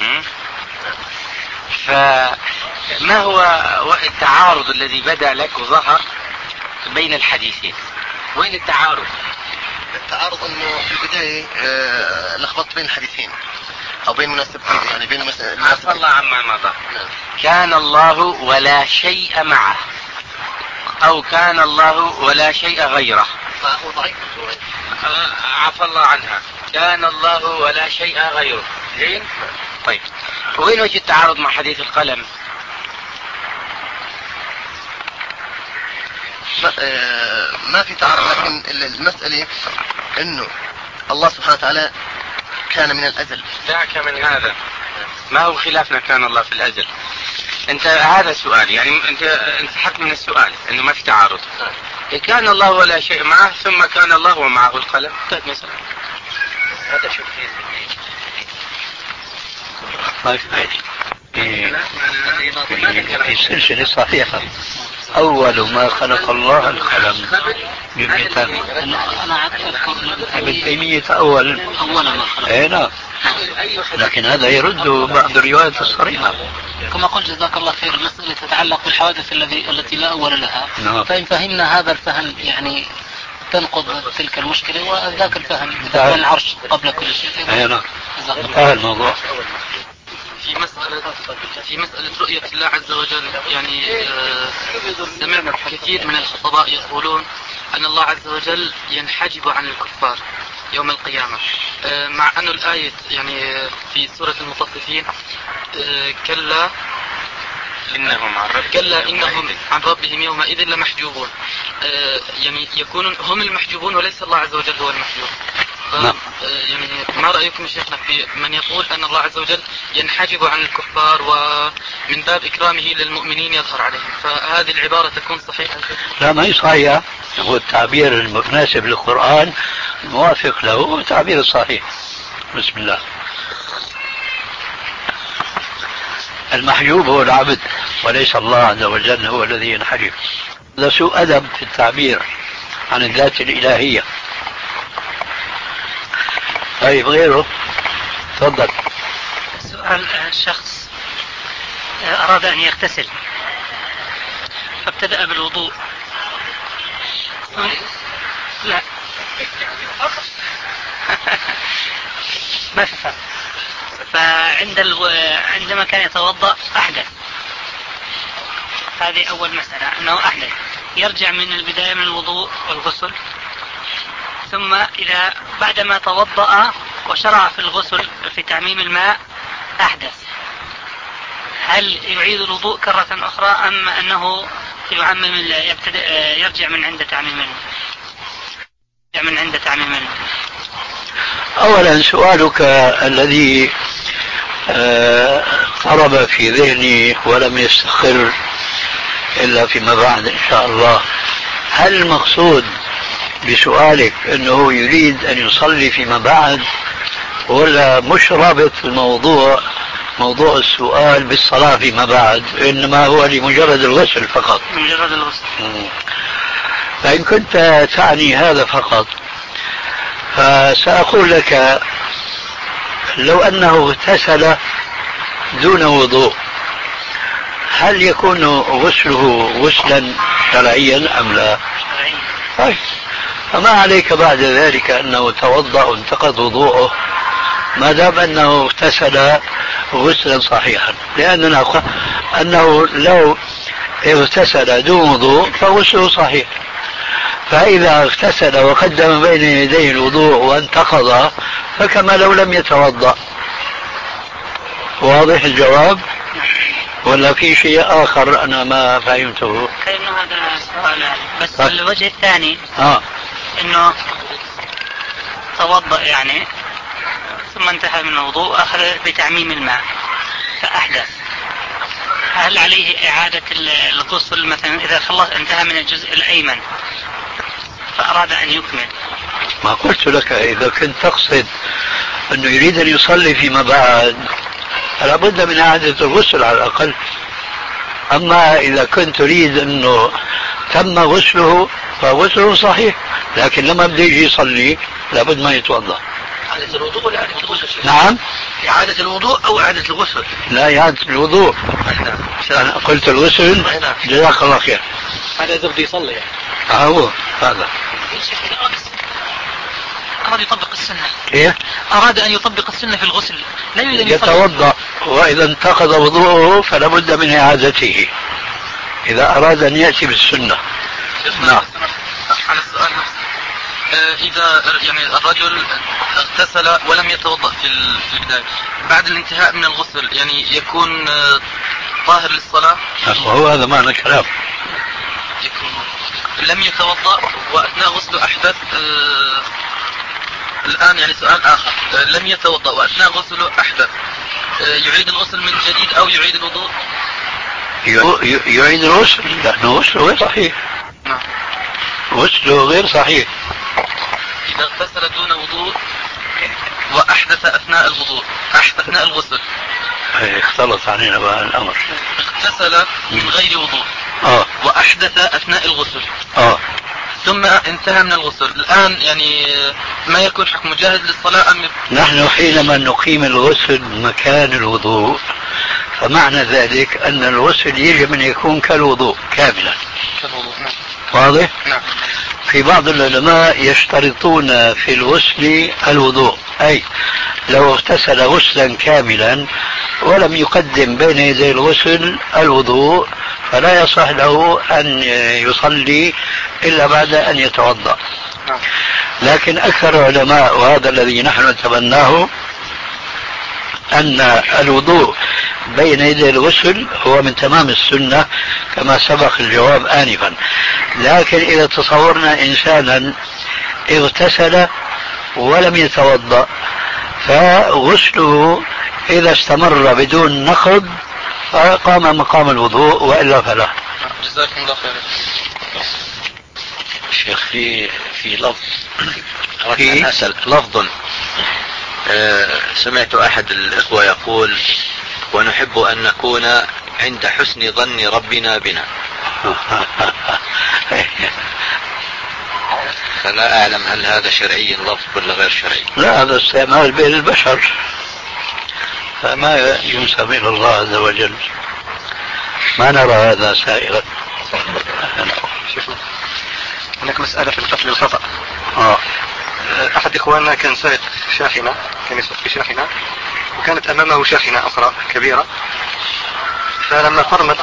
Speaker 7: فما هو التعارض الذي بدأ لك وظهر بين الحديثين؟ وين التعارض؟
Speaker 8: التعارض انه في البداية آه لخبطت بين الحديثين او بين مناسبتين، يعني بين مناسبتين.
Speaker 7: عفى الله عما مضى. كان الله ولا شيء معه، او كان الله ولا شيء غيره.
Speaker 8: فهو ضعيف.
Speaker 7: عفى الله عنها. كان الله ولا شيء غيره. زين. طيب وين وجه التعارض مع حديث القلم؟
Speaker 8: ما في تعارض، لكن المسألة انه الله سبحانه وتعالى كان من الازل.
Speaker 7: دعك من هذا، ما هو خلافنا كان الله في الازل. انت هذا سؤال، يعني انت انسحبت من السؤال انه ما في تعارض. كان الله ولا شيء معه ثم كان الله ومعه القلم. طيب مثلا هذا شوف
Speaker 3: ما في في سلسلة صحيحة أول ما خلق الله القلم جملتان.
Speaker 6: أنا أذكر
Speaker 3: ابن تيمية أول
Speaker 6: أول ما خلق.
Speaker 3: أي نعم، لكن هذا يرد بعض الروايات الصريحة.
Speaker 6: كما قلت جزاك الله خير، المسألة تتعلق بالحوادث الذي التي لا أول لها.
Speaker 3: نعم.
Speaker 6: فإن فهمنا هذا الفهم يعني تنقض تلك المشكلة، وذاك الفهم كان العرش قبل كل شيء.
Speaker 3: أي نعم، انتهى الموضوع.
Speaker 5: في مسألة في مسألة رؤية الله عز وجل، يعني آه سمعنا كثير من الخطباء يقولون أن الله عز وجل ينحجب عن الكفار يوم القيامة، آه مع أن الآية يعني في سورة المطففين آه كلا
Speaker 7: إنهم عن ربهم
Speaker 5: كلا إنهم عن ربهم يومئذ لمحجوبون، آه يعني يكونون هم المحجوبون وليس الله عز وجل هو المحجوب.
Speaker 3: نعم.
Speaker 5: يعني ما رأيكم شيخنا في من يقول أن الله عز وجل ينحجب عن الكفار ومن باب إكرامه للمؤمنين يظهر عليهم، فهذه العبارة تكون صحيحة؟
Speaker 3: لا، ما هي صحيحة. هو التعبير المناسب للقرآن موافق له، هو التعبير الصحيح. بسم الله. المحجوب هو العبد وليس الله عز وجل هو الذي ينحجب. هذا سوء أدب في التعبير عن الذات الإلهية. طيب غيره؟ تفضل.
Speaker 6: سؤال الشخص أراد أن يغتسل فابتدأ بالوضوء. لا ما في فرق. فعند الو... عندما كان يتوضأ أحدث. هذه أول مسألة، أنه أحدث يرجع من البداية من الوضوء والغسل، ثم إذا بعدما توضأ وشرع في الغسل في تعميم الماء أحدث، هل يعيد الوضوء كرة أخرى أم أنه يعمم يبتدئ يرجع من عند تعميم الماء؟ يرجع من عند تعميم الماء.
Speaker 3: أولا سؤالك الذي قرب في ذهني ولم يستقر إلا فيما بعد إن شاء الله، هل المقصود بسؤالك أنه يريد أن يصلي فيما بعد، ولا مش رابط الموضوع موضوع السؤال بالصلاة فيما بعد، إنما هو لمجرد الغسل فقط؟
Speaker 6: مجرد الغسل.
Speaker 3: فإن كنت تعني هذا فقط فسأقول لك لو أنه اغتسل دون وضوء هل يكون غسله غسلا شرعيا أم لا؟ طيب فما عليك بعد ذلك أنه توضأ وانتقض وضوءه ما دام أنه اغتسل غسلا صحيحا، لأننا أنه لو اغتسل دون وضوء فغسله صحيح، فإذا اغتسل وقدم بين يديه الوضوء وانتقض فكما لو لم يتوضأ. واضح الجواب ولا في شيء آخر أنا ما فهمته؟
Speaker 6: إنه هذا السؤال بس. آه. الوجه الثاني
Speaker 3: آه.
Speaker 6: إنه توضأ يعني ثم انتهى من الوضوء وأخذ بتعميم الماء فأحدث، هل عليه إعادة الغسل مثلا إذا خلص انتهى من الجزء الأيمن فأراد أن يكمل؟
Speaker 3: ما قلت لك إذا كنت تقصد أنه يريد أن يصلي فيما بعد فلا بد من إعادة الغسل على الأقل. أما إذا كنت تريد أنه تم غسله فغسله صحيح، لكن لما بده يجي يصلي لابد ما يتوضأ.
Speaker 2: إعادة الوضوء ولا إعادة الغسل؟
Speaker 3: نعم،
Speaker 2: إعادة الوضوء أو إعادة الغسل؟
Speaker 3: لا، إعادة الوضوء. أنا قلت الغسل. جزاك الله خير.
Speaker 2: هذا إذا بده يصلي يعني.
Speaker 3: هو هذا
Speaker 6: أراد يطبق السنة.
Speaker 3: إيه؟
Speaker 6: أراد أن يطبق السنة في الغسل، لا يريد أن
Speaker 3: يتوضأ، وإذا انتقض وضوءه فلا بد من إعادته إذا أراد أن يأتي بالسنة.
Speaker 5: نعم. على السؤال نفسه، إذا يعني الرجل اغتسل ولم يتوضأ في البداية بعد الانتهاء من الغسل يعني يكون طاهر للصلاة؟
Speaker 3: هو هذا معنى الكلام.
Speaker 5: يكون لم يتوضأ وأثناء غسله أحدث. آه الآن يعني سؤال آخر، آه لم يتوضأ وأثناء غسله أحدث، آه يعيد الغسل من جديد أو يعيد الوضوء؟
Speaker 3: يعيد الغسل لأنه غسله غير صحيح.
Speaker 5: نعم.
Speaker 3: غسله غير صحيح.
Speaker 5: إذا اغتسل دون وضوء وأحدث أثناء الوضوء أثناء الغسل.
Speaker 3: اختلط علينا بقى الأمر.
Speaker 5: اغتسل من غير وضوء
Speaker 3: آه.
Speaker 5: وأحدث أثناء الغسل
Speaker 3: آه.
Speaker 5: ثم انتهى من الغسل، الآن يعني ما يكون حكم جاهز للصلاة أم؟
Speaker 3: نحن حينما نقيم الغسل مكان الوضوء فمعنى ذلك أن الغسل يجب أن يكون كالوضوء كاملا.
Speaker 5: كالوضوء. نعم.
Speaker 3: واضح؟
Speaker 5: نعم.
Speaker 3: في بعض العلماء يشترطون في الغسل الوضوء، أي لو اغتسل غسلا كاملا ولم يقدم بين يدي الغسل الوضوء فلا يصح له أن يصلي إلا بعد أن يتوضأ. لكن أكثر العلماء، وهذا الذي نحن نتبناه، أن الوضوء بين يدي الغسل هو من تمام السنة كما سبق الجواب آنفا. لكن إذا تصورنا إنسانا اغتسل ولم يتوضأ، فغسله إذا استمر بدون نقض فقام مقام الوضوء، وإلا فلا.
Speaker 5: جزاكم الله خير.
Speaker 10: شيخ في في لفظ في أسأل لفظ أه سمعت أحد الإخوة يقول: ونحب أن نكون عند حسن ظن ربنا بنا. فلا أعلم هل هذا شرعي اللفظ ولا غير شرعي.
Speaker 3: لا، هذا استعمال بين البشر، فما ينسب إلى الله عز وجل، ما نرى هذا سائغا.
Speaker 9: هناك مسألة في القتل الخطأ.
Speaker 3: آه.
Speaker 9: أحد إخواننا كان سائق شاحنة، كان يسوق في شاحنة، وكانت أمامه شاحنة أخرى كبيرة، فلما فرمل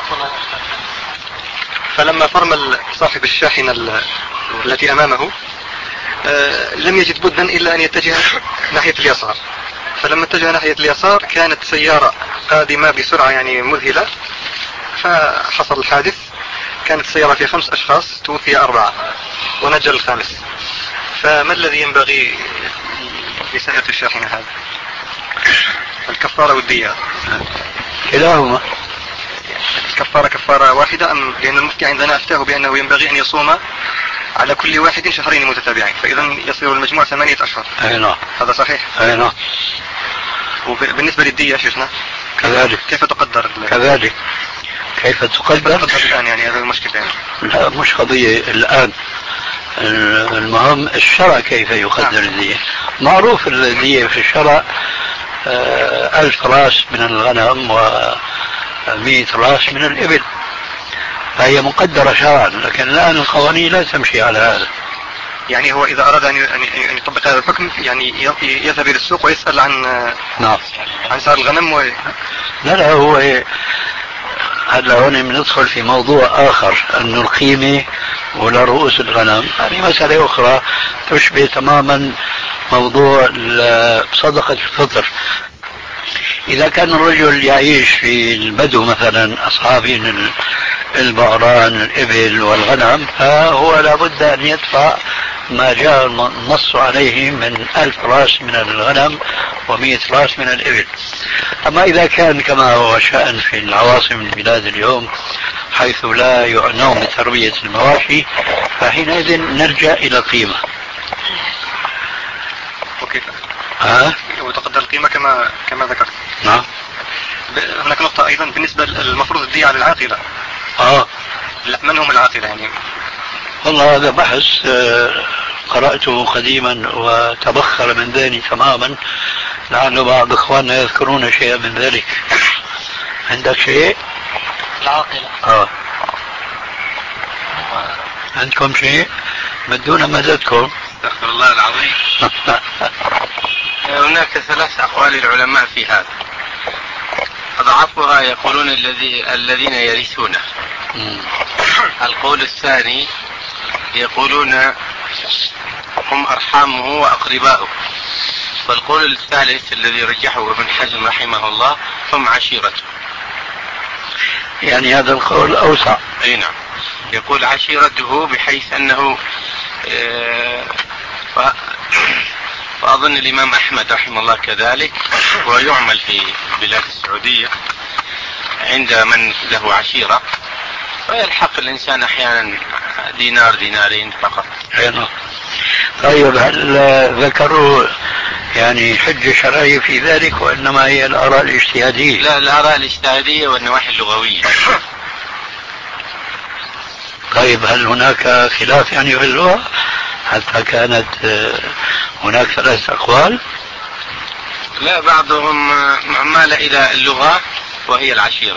Speaker 9: فلما فرمل صاحب الشاحنة التي أمامه آه لم يجد بدا إلا أن يتجه ناحية اليسار. فلما اتجه ناحية اليسار كانت سيارة قادمة بسرعة يعني مذهلة، فحصل الحادث. كانت السيارة فيها خمس أشخاص، توفي أربعة ونجا الخامس. فما الذي ينبغي لسائق الشاحنة هذا؟ الكفارة والدية
Speaker 3: كلاهما.
Speaker 9: الكفارة كفارة واحدة أم؟ لأن المفتي عندنا أفتاه بأنه ينبغي أن يصوم على كل واحد شهرين متتابعين، فإذا يصير المجموع ثمانية أشهر.
Speaker 3: أي نعم.
Speaker 9: هذا صحيح؟
Speaker 3: أي نعم.
Speaker 9: وبالنسبة للدية شيخنا
Speaker 3: كذلك.
Speaker 9: كيف تقدر؟
Speaker 3: كذلك. كيف تقدر؟
Speaker 9: تقدر الآن يعني هذا المشكلة يعني.
Speaker 3: لا، مش قضية الآن، المهم الشرع كيف يقدر الدية. معروف الدية في الشرع ألف راس من الغنم ومئة راس من الإبل، فهي مقدرة شرعا، لكن الآن القوانين لا تمشي على هذا.
Speaker 9: يعني هو إذا أراد أن يطبق هذا الحكم يعني يذهب إلى السوق ويسأل عن
Speaker 3: نعم
Speaker 9: عن سعر الغنم و...
Speaker 3: لا لا، هو هلا هون بندخل في موضوع آخر، أن القيمة ولا رؤوس الغنم هذه مسألة أخرى تشبه تماما موضوع صدقة الفطر. إذا كان الرجل يعيش في البدو مثلا أصحابين البقران الإبل والغنم، فهو لابد أن يدفع ما جاء النص عليه من ألف راس من الغنم ومئة راس من الإبل. أما إذا كان كما هو شأن في العواصم البلاد اليوم حيث لا يعنون بتربية المواشي، فحينئذ نرجع إلى القيمة.
Speaker 9: وكيف؟
Speaker 3: ها؟
Speaker 9: وتقدر القيمة كما كما ذكرت.
Speaker 3: نعم.
Speaker 9: هناك نقطة أيضا بالنسبة للمفروض الدية على العاقلة.
Speaker 3: آه.
Speaker 9: لا، من هم العاقلة يعني؟
Speaker 3: والله هذا بحث قرأته قديما وتبخر من ذهني تماما، لعل بعض إخواننا يذكرون شيئا من ذلك. عندك شيء؟
Speaker 6: العاقلة.
Speaker 3: آه. عندكم شيء؟ بدون مددكم.
Speaker 5: استغفر الله العظيم. هناك ثلاث أقوال العلماء في هذا. أضعفها يقولون الذي الذين يرثونه. القول الثاني يقولون هم أرحامه وأقرباؤه. والقول الثالث الذي رجحه ابن حزم رحمه الله هم عشيرته.
Speaker 3: يعني هذا القول أوسع.
Speaker 5: أي نعم، يقول عشيرته بحيث أنه ف... وأظن الإمام أحمد رحمه الله كذلك، ويعمل في بلاد السعودية عند من له عشيرة، فيلحق الإنسان أحيانا دينار دينارين فقط.
Speaker 3: أيضا. طيب، هل ذكروا يعني حجة شرعية في ذلك وإنما هي الآراء الاجتهادية؟
Speaker 5: لا، الآراء الاجتهادية والنواحي اللغوية.
Speaker 3: طيب، هل هناك خلاف يعني في اللغة حتى كانت هناك ثلاث أقوال؟
Speaker 5: لا، بعضهم مال إلى اللغة وهي العشيرة،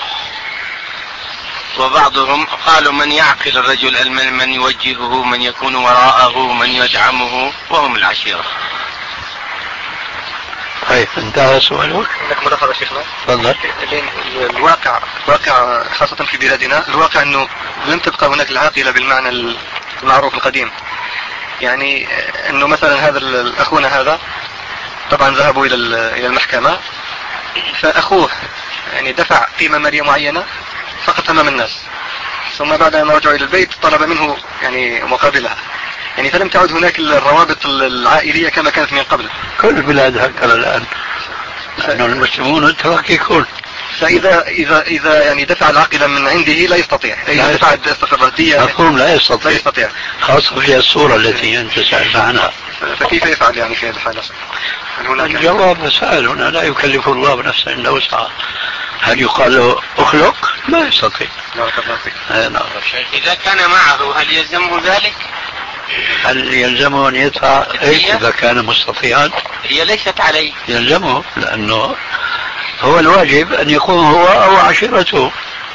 Speaker 5: وبعضهم قالوا من يعقل الرجل، من يوجهه، من يكون وراءه، من يدعمه، وهم العشيرة.
Speaker 3: طيب، انتهى سؤالك؟
Speaker 9: عندك ملاحظة شيخنا؟
Speaker 3: تفضل.
Speaker 9: الواقع الواقع خاصة في بلادنا، الواقع أنه لم تبقى هناك العاقلة بالمعنى المعروف القديم. يعني أنه مثلا هذا الأخونا هذا طبعا ذهبوا إلى إلى المحكمة، فأخوه يعني دفع قيمة مالية معينة فقط أمام الناس، ثم بعد ما رجعوا إلى البيت طلب منه يعني مقابلها. يعني فلم تعد هناك الروابط العائلية كما كانت من قبل.
Speaker 3: كل البلاد هكذا الآن، لأنه المسلمون متفككون.
Speaker 9: فإذا إذا إذا يعني دفع العقل من عنده لا يستطيع، إذا دفع الاستقرارية
Speaker 3: مفهوم لا يستطيع.
Speaker 9: لا يستطيع
Speaker 3: خاصة في الصورة التي أنت سألت عنها.
Speaker 9: فكيف يفعل يعني في هذه الحالة؟
Speaker 3: الجواب سهل، هنا لا يكلف الله بنفسا إلا وسعها. هل يقال له اخلق؟ ما يستطيع.
Speaker 7: إذا كان معه هل يلزمه ذلك؟
Speaker 3: هل يلزمه أن يدفع إذا كان مستطيعا؟
Speaker 7: هي ليست عليه.
Speaker 3: يلزمه، لأنه هو الواجب أن يكون هو أو عشيرته،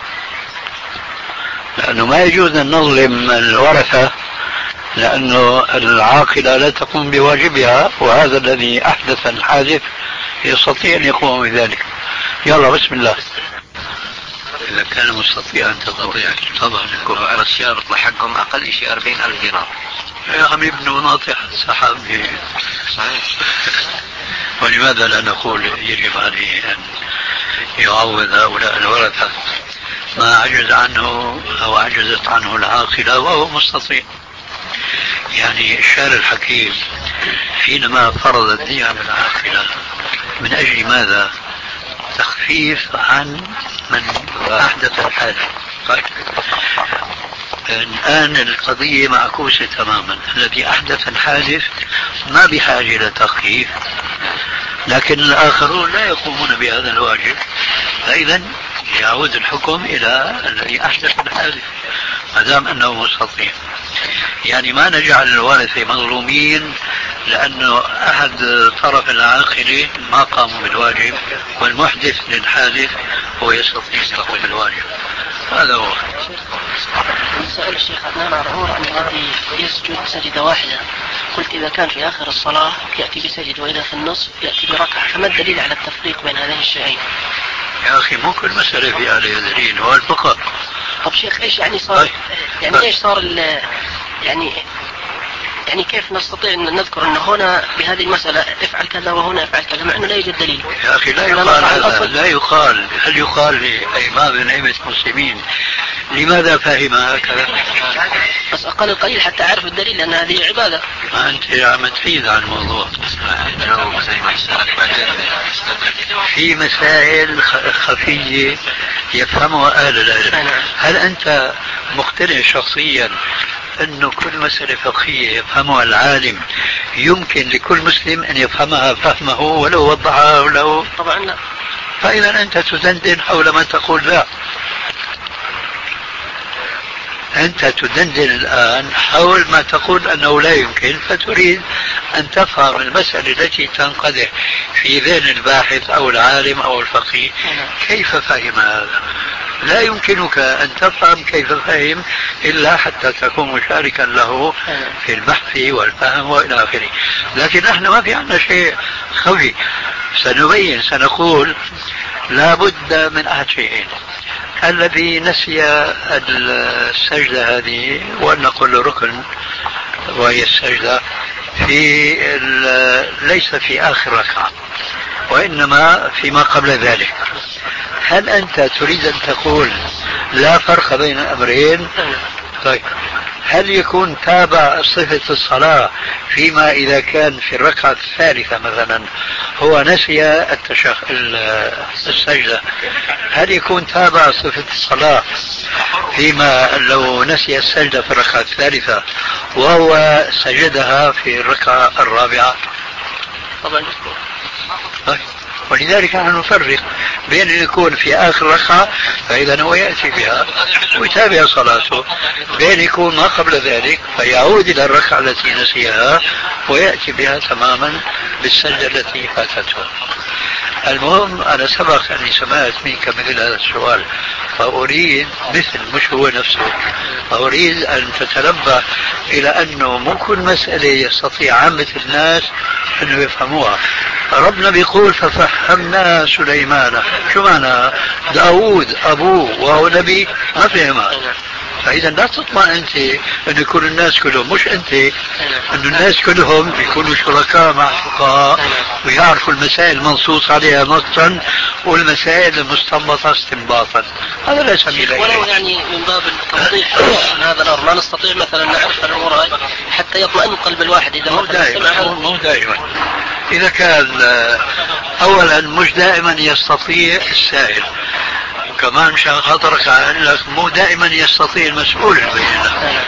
Speaker 3: لأنه ما يجوز أن نظلم الورثة، لأنه العاقلة لا تقوم بواجبها، وهذا الذي أحدث الحادث يستطيع أن يقوم بذلك. يلا بسم الله. إذا كان مستطيعا تستطيع طبعا يكون
Speaker 10: الشرط لحقهم أقل شيء أربعين ألف دينار.
Speaker 3: يا عم ابن ناطح السحاب.
Speaker 10: صحيح.
Speaker 3: ولماذا لا نقول يجب عليه أن يعوض هؤلاء الورثة ما عجز عنه أو عجزت عنه العاقلة وهو مستطيع؟ يعني الشارع الحكيم حينما فرض الدين على العاقلة من أجل ماذا؟ تخفيف عن من أحدث الحادث. طيب. الآن القضية معكوسة تماما، الذي أحدث الحادث ما بحاجة إلى تخفيف، لكن الآخرون لا يقومون بهذا الواجب، فإذا يعود الحكم إلى الذي أحدث الحادث ما دام أنه مستطيع. يعني ما نجعل الوارثة مظلومين لأنه أحد طرف العاقلة ما قاموا بالواجب، والمحدث للحادث هو يستطيع أن يقوم بالواجب. هذا هو.
Speaker 11: سأل الشيخ عدنان عرعور عن الذي يسجد سجدة واحدة، قلت إذا كان في آخر الصلاة يأتي بسجد وإذا في النصف يأتي بركعة، فما الدليل على التفريق بين هذين الشيئين؟
Speaker 3: يا أخي مو كل مسألة في عليها دليل، هو الفقه.
Speaker 11: طب شيخ إيش يعني صار؟ يعني إيش صار يعني يعني كيف نستطيع أن نذكر أن هنا بهذه المسألة افعل كذا وهنا افعل كذا مع أنه لا يوجد دليل؟
Speaker 3: يا أخي لا يقال هذا، لا يقال. هل يقال لأئمة من أئمة المسلمين لماذا فهم هكذا؟
Speaker 11: بس أقل القليل حتى أعرف الدليل، لأن هذه عبادة.
Speaker 3: ما أنت عم تحيد عن الموضوع. في مسائل خفية يفهمها أهل العلم. هل أنت مقتنع شخصيا أنه كل مسألة فقهية يفهمها العالم يمكن لكل مسلم أن يفهمها فهمه ولو وضحها له؟
Speaker 11: طبعا لا.
Speaker 3: فإذا أنت تدندن حول ما تقول لا. أنت تدندن الآن حول ما تقول أنه لا يمكن، فتريد أن تفهم المسألة التي تنقدح في ذهن الباحث أو العالم أو الفقيه كيف فهم هذا. لا يمكنك أن تفهم كيف فهم إلا حتى تكون مشاركا له في البحث والفهم وإلى آخره. لكن نحن ما في عندنا شيء خفي. سنبين، سنقول لا بد من أحد شيئين: الذي نسي السجدة هذه، وأن نقول ركن وهي السجدة، في ليس في آخر ركعة وإنما فيما قبل ذلك. هل أنت تريد أن تقول لا فرق بين الأمرين؟ طيب، هل يكون تابع صفة الصلاة فيما إذا كان في الركعة الثالثة مثلا هو نسي التشخ... السجدة، هل يكون تابع صفة الصلاة فيما لو نسي السجدة في الركعة الثالثة وهو سجدها في الركعة الرابعة؟
Speaker 11: طبعا.
Speaker 3: طيب. ولذلك نحن نفرق بين أن يكون في آخر ركعة فإذا هو يأتي بها ويتابع صلاته، بين يكون ما قبل ذلك فيعود إلى الركعة التي نسيها ويأتي بها تماما بالسجدة التي فاتته. المهم أنا سبق أني سمعت منك مثل هذا السؤال، فأريد مثل مش هو نفسه، فأريد أن تتنبه إلى أنه مو كل مسألة يستطيع عامة الناس أنه يفهموها. ربنا بيقول ففهمنا سليمان، شو معنى؟ داود أبوه وهو نبي ما فهمها، فإذا لا تطمع أنت أن يكون الناس كلهم، مش أنت، أن الناس كلهم يكونوا شركاء مع الفقهاء ويعرفوا المسائل المنصوص عليها نصا والمسائل المستنبطة استنباطا. هذا ليس من
Speaker 11: ولو يعني من باب التوضيح هذا الأمر ما نستطيع مثلا نعرف الأمور حتى يطمئن قلب الواحد إذا
Speaker 3: مو دائما مو دائما إذا كان أولا مش دائما يستطيع السائل، وكمان مشان خاطرك أقول لك مو دائما يستطيع المسؤول البينة.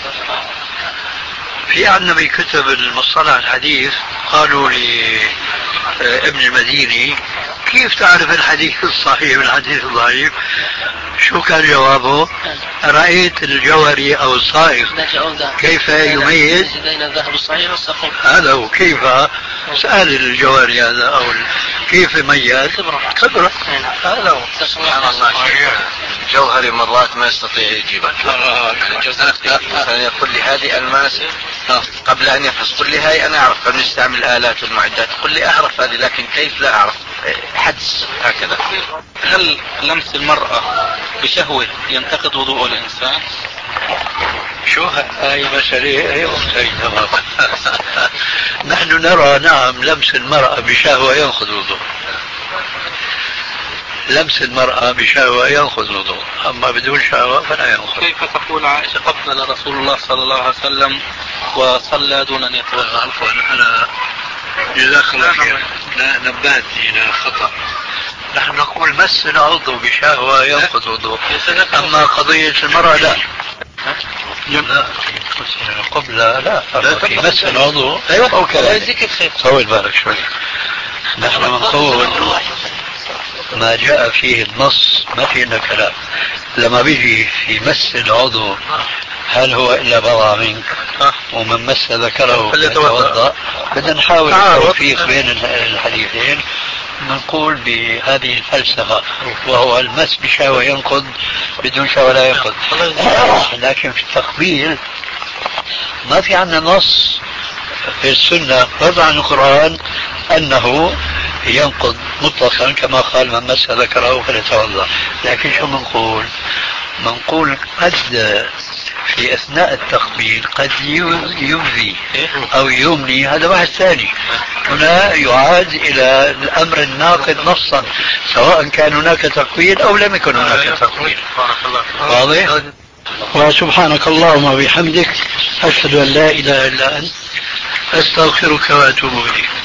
Speaker 3: في عندنا بكتب المصطلح الحديث قالوا لابن المديني كيف تعرف الحديث الصحيح من الحديث الضعيف؟ شو كان جوابه؟ رأيت الجوهري أو الصائغ كيف يميز
Speaker 11: بين الذهب الصحيح والسقيم.
Speaker 3: هذا هو كيف سأل الجوهري هذا أو كيف يميز خبرة. هذا هو.
Speaker 10: سبحان الله. جوهري مرات ما يستطيع يجيبها، يعني يقول لي هذه ألماس قبل أن يفحص، قل لي هاي أنا أعرف قبل نستعمل الآلات والمعدات، قل لي أعرف هذه لكن كيف لا أعرف، حدس هكذا.
Speaker 4: هل لمس المرأة بشهوة ينتقد وضوء الإنسان؟
Speaker 3: شو هاي مسألة هي تمام. نحن نرى نعم لمس المرأة بشهوة ينقض وضوء، لمس المرأة بشهوة ينقض وضوء، أما بدون شهوة فلا ينقض.
Speaker 4: كيف تقول عائشة قبل رسول الله صلى الله عليه وسلم وصلى دون أن يتوضأ؟
Speaker 3: عفوا أنا جزاك الله خير نبهتني إلى خطأ. نحن نقول مس العضو بشهوة ينقض وضوء، أما قضية المرأة لا. لا قبل لا في مس العضو أو كذلك. طول بالك شوي. نحن نقول ما جاء فيه النص ما فيه إلا كلام. لما بيجي في مس العضو هل هو إلا بضع منك ومن مس ذكره فليتوضأ، بدنا نحاول التوفيق بين الحديثين. نقول بهذه الفلسفة وهو المس بشهوة ينقض بدون شهوة لا ينقض. لكن في التقبيل ما في عندنا نص في السنة رضى عن القرآن أنه ينقض مطلقا كما قال من مس ذكره فليتوضأ. لكن شو منقول؟ منقول قد في أثناء التقبيل قد يؤذي أو يمني، هذا واحد ثاني. هنا يعاد إلى الأمر الناقض نصا سواء كان هناك تقبيل أو لم يكن هناك تقبيل. واضح؟ وسبحانك اللهم وبحمدك أشهد أن لا إله إلا أنت أستغفرك وأتوب إليك.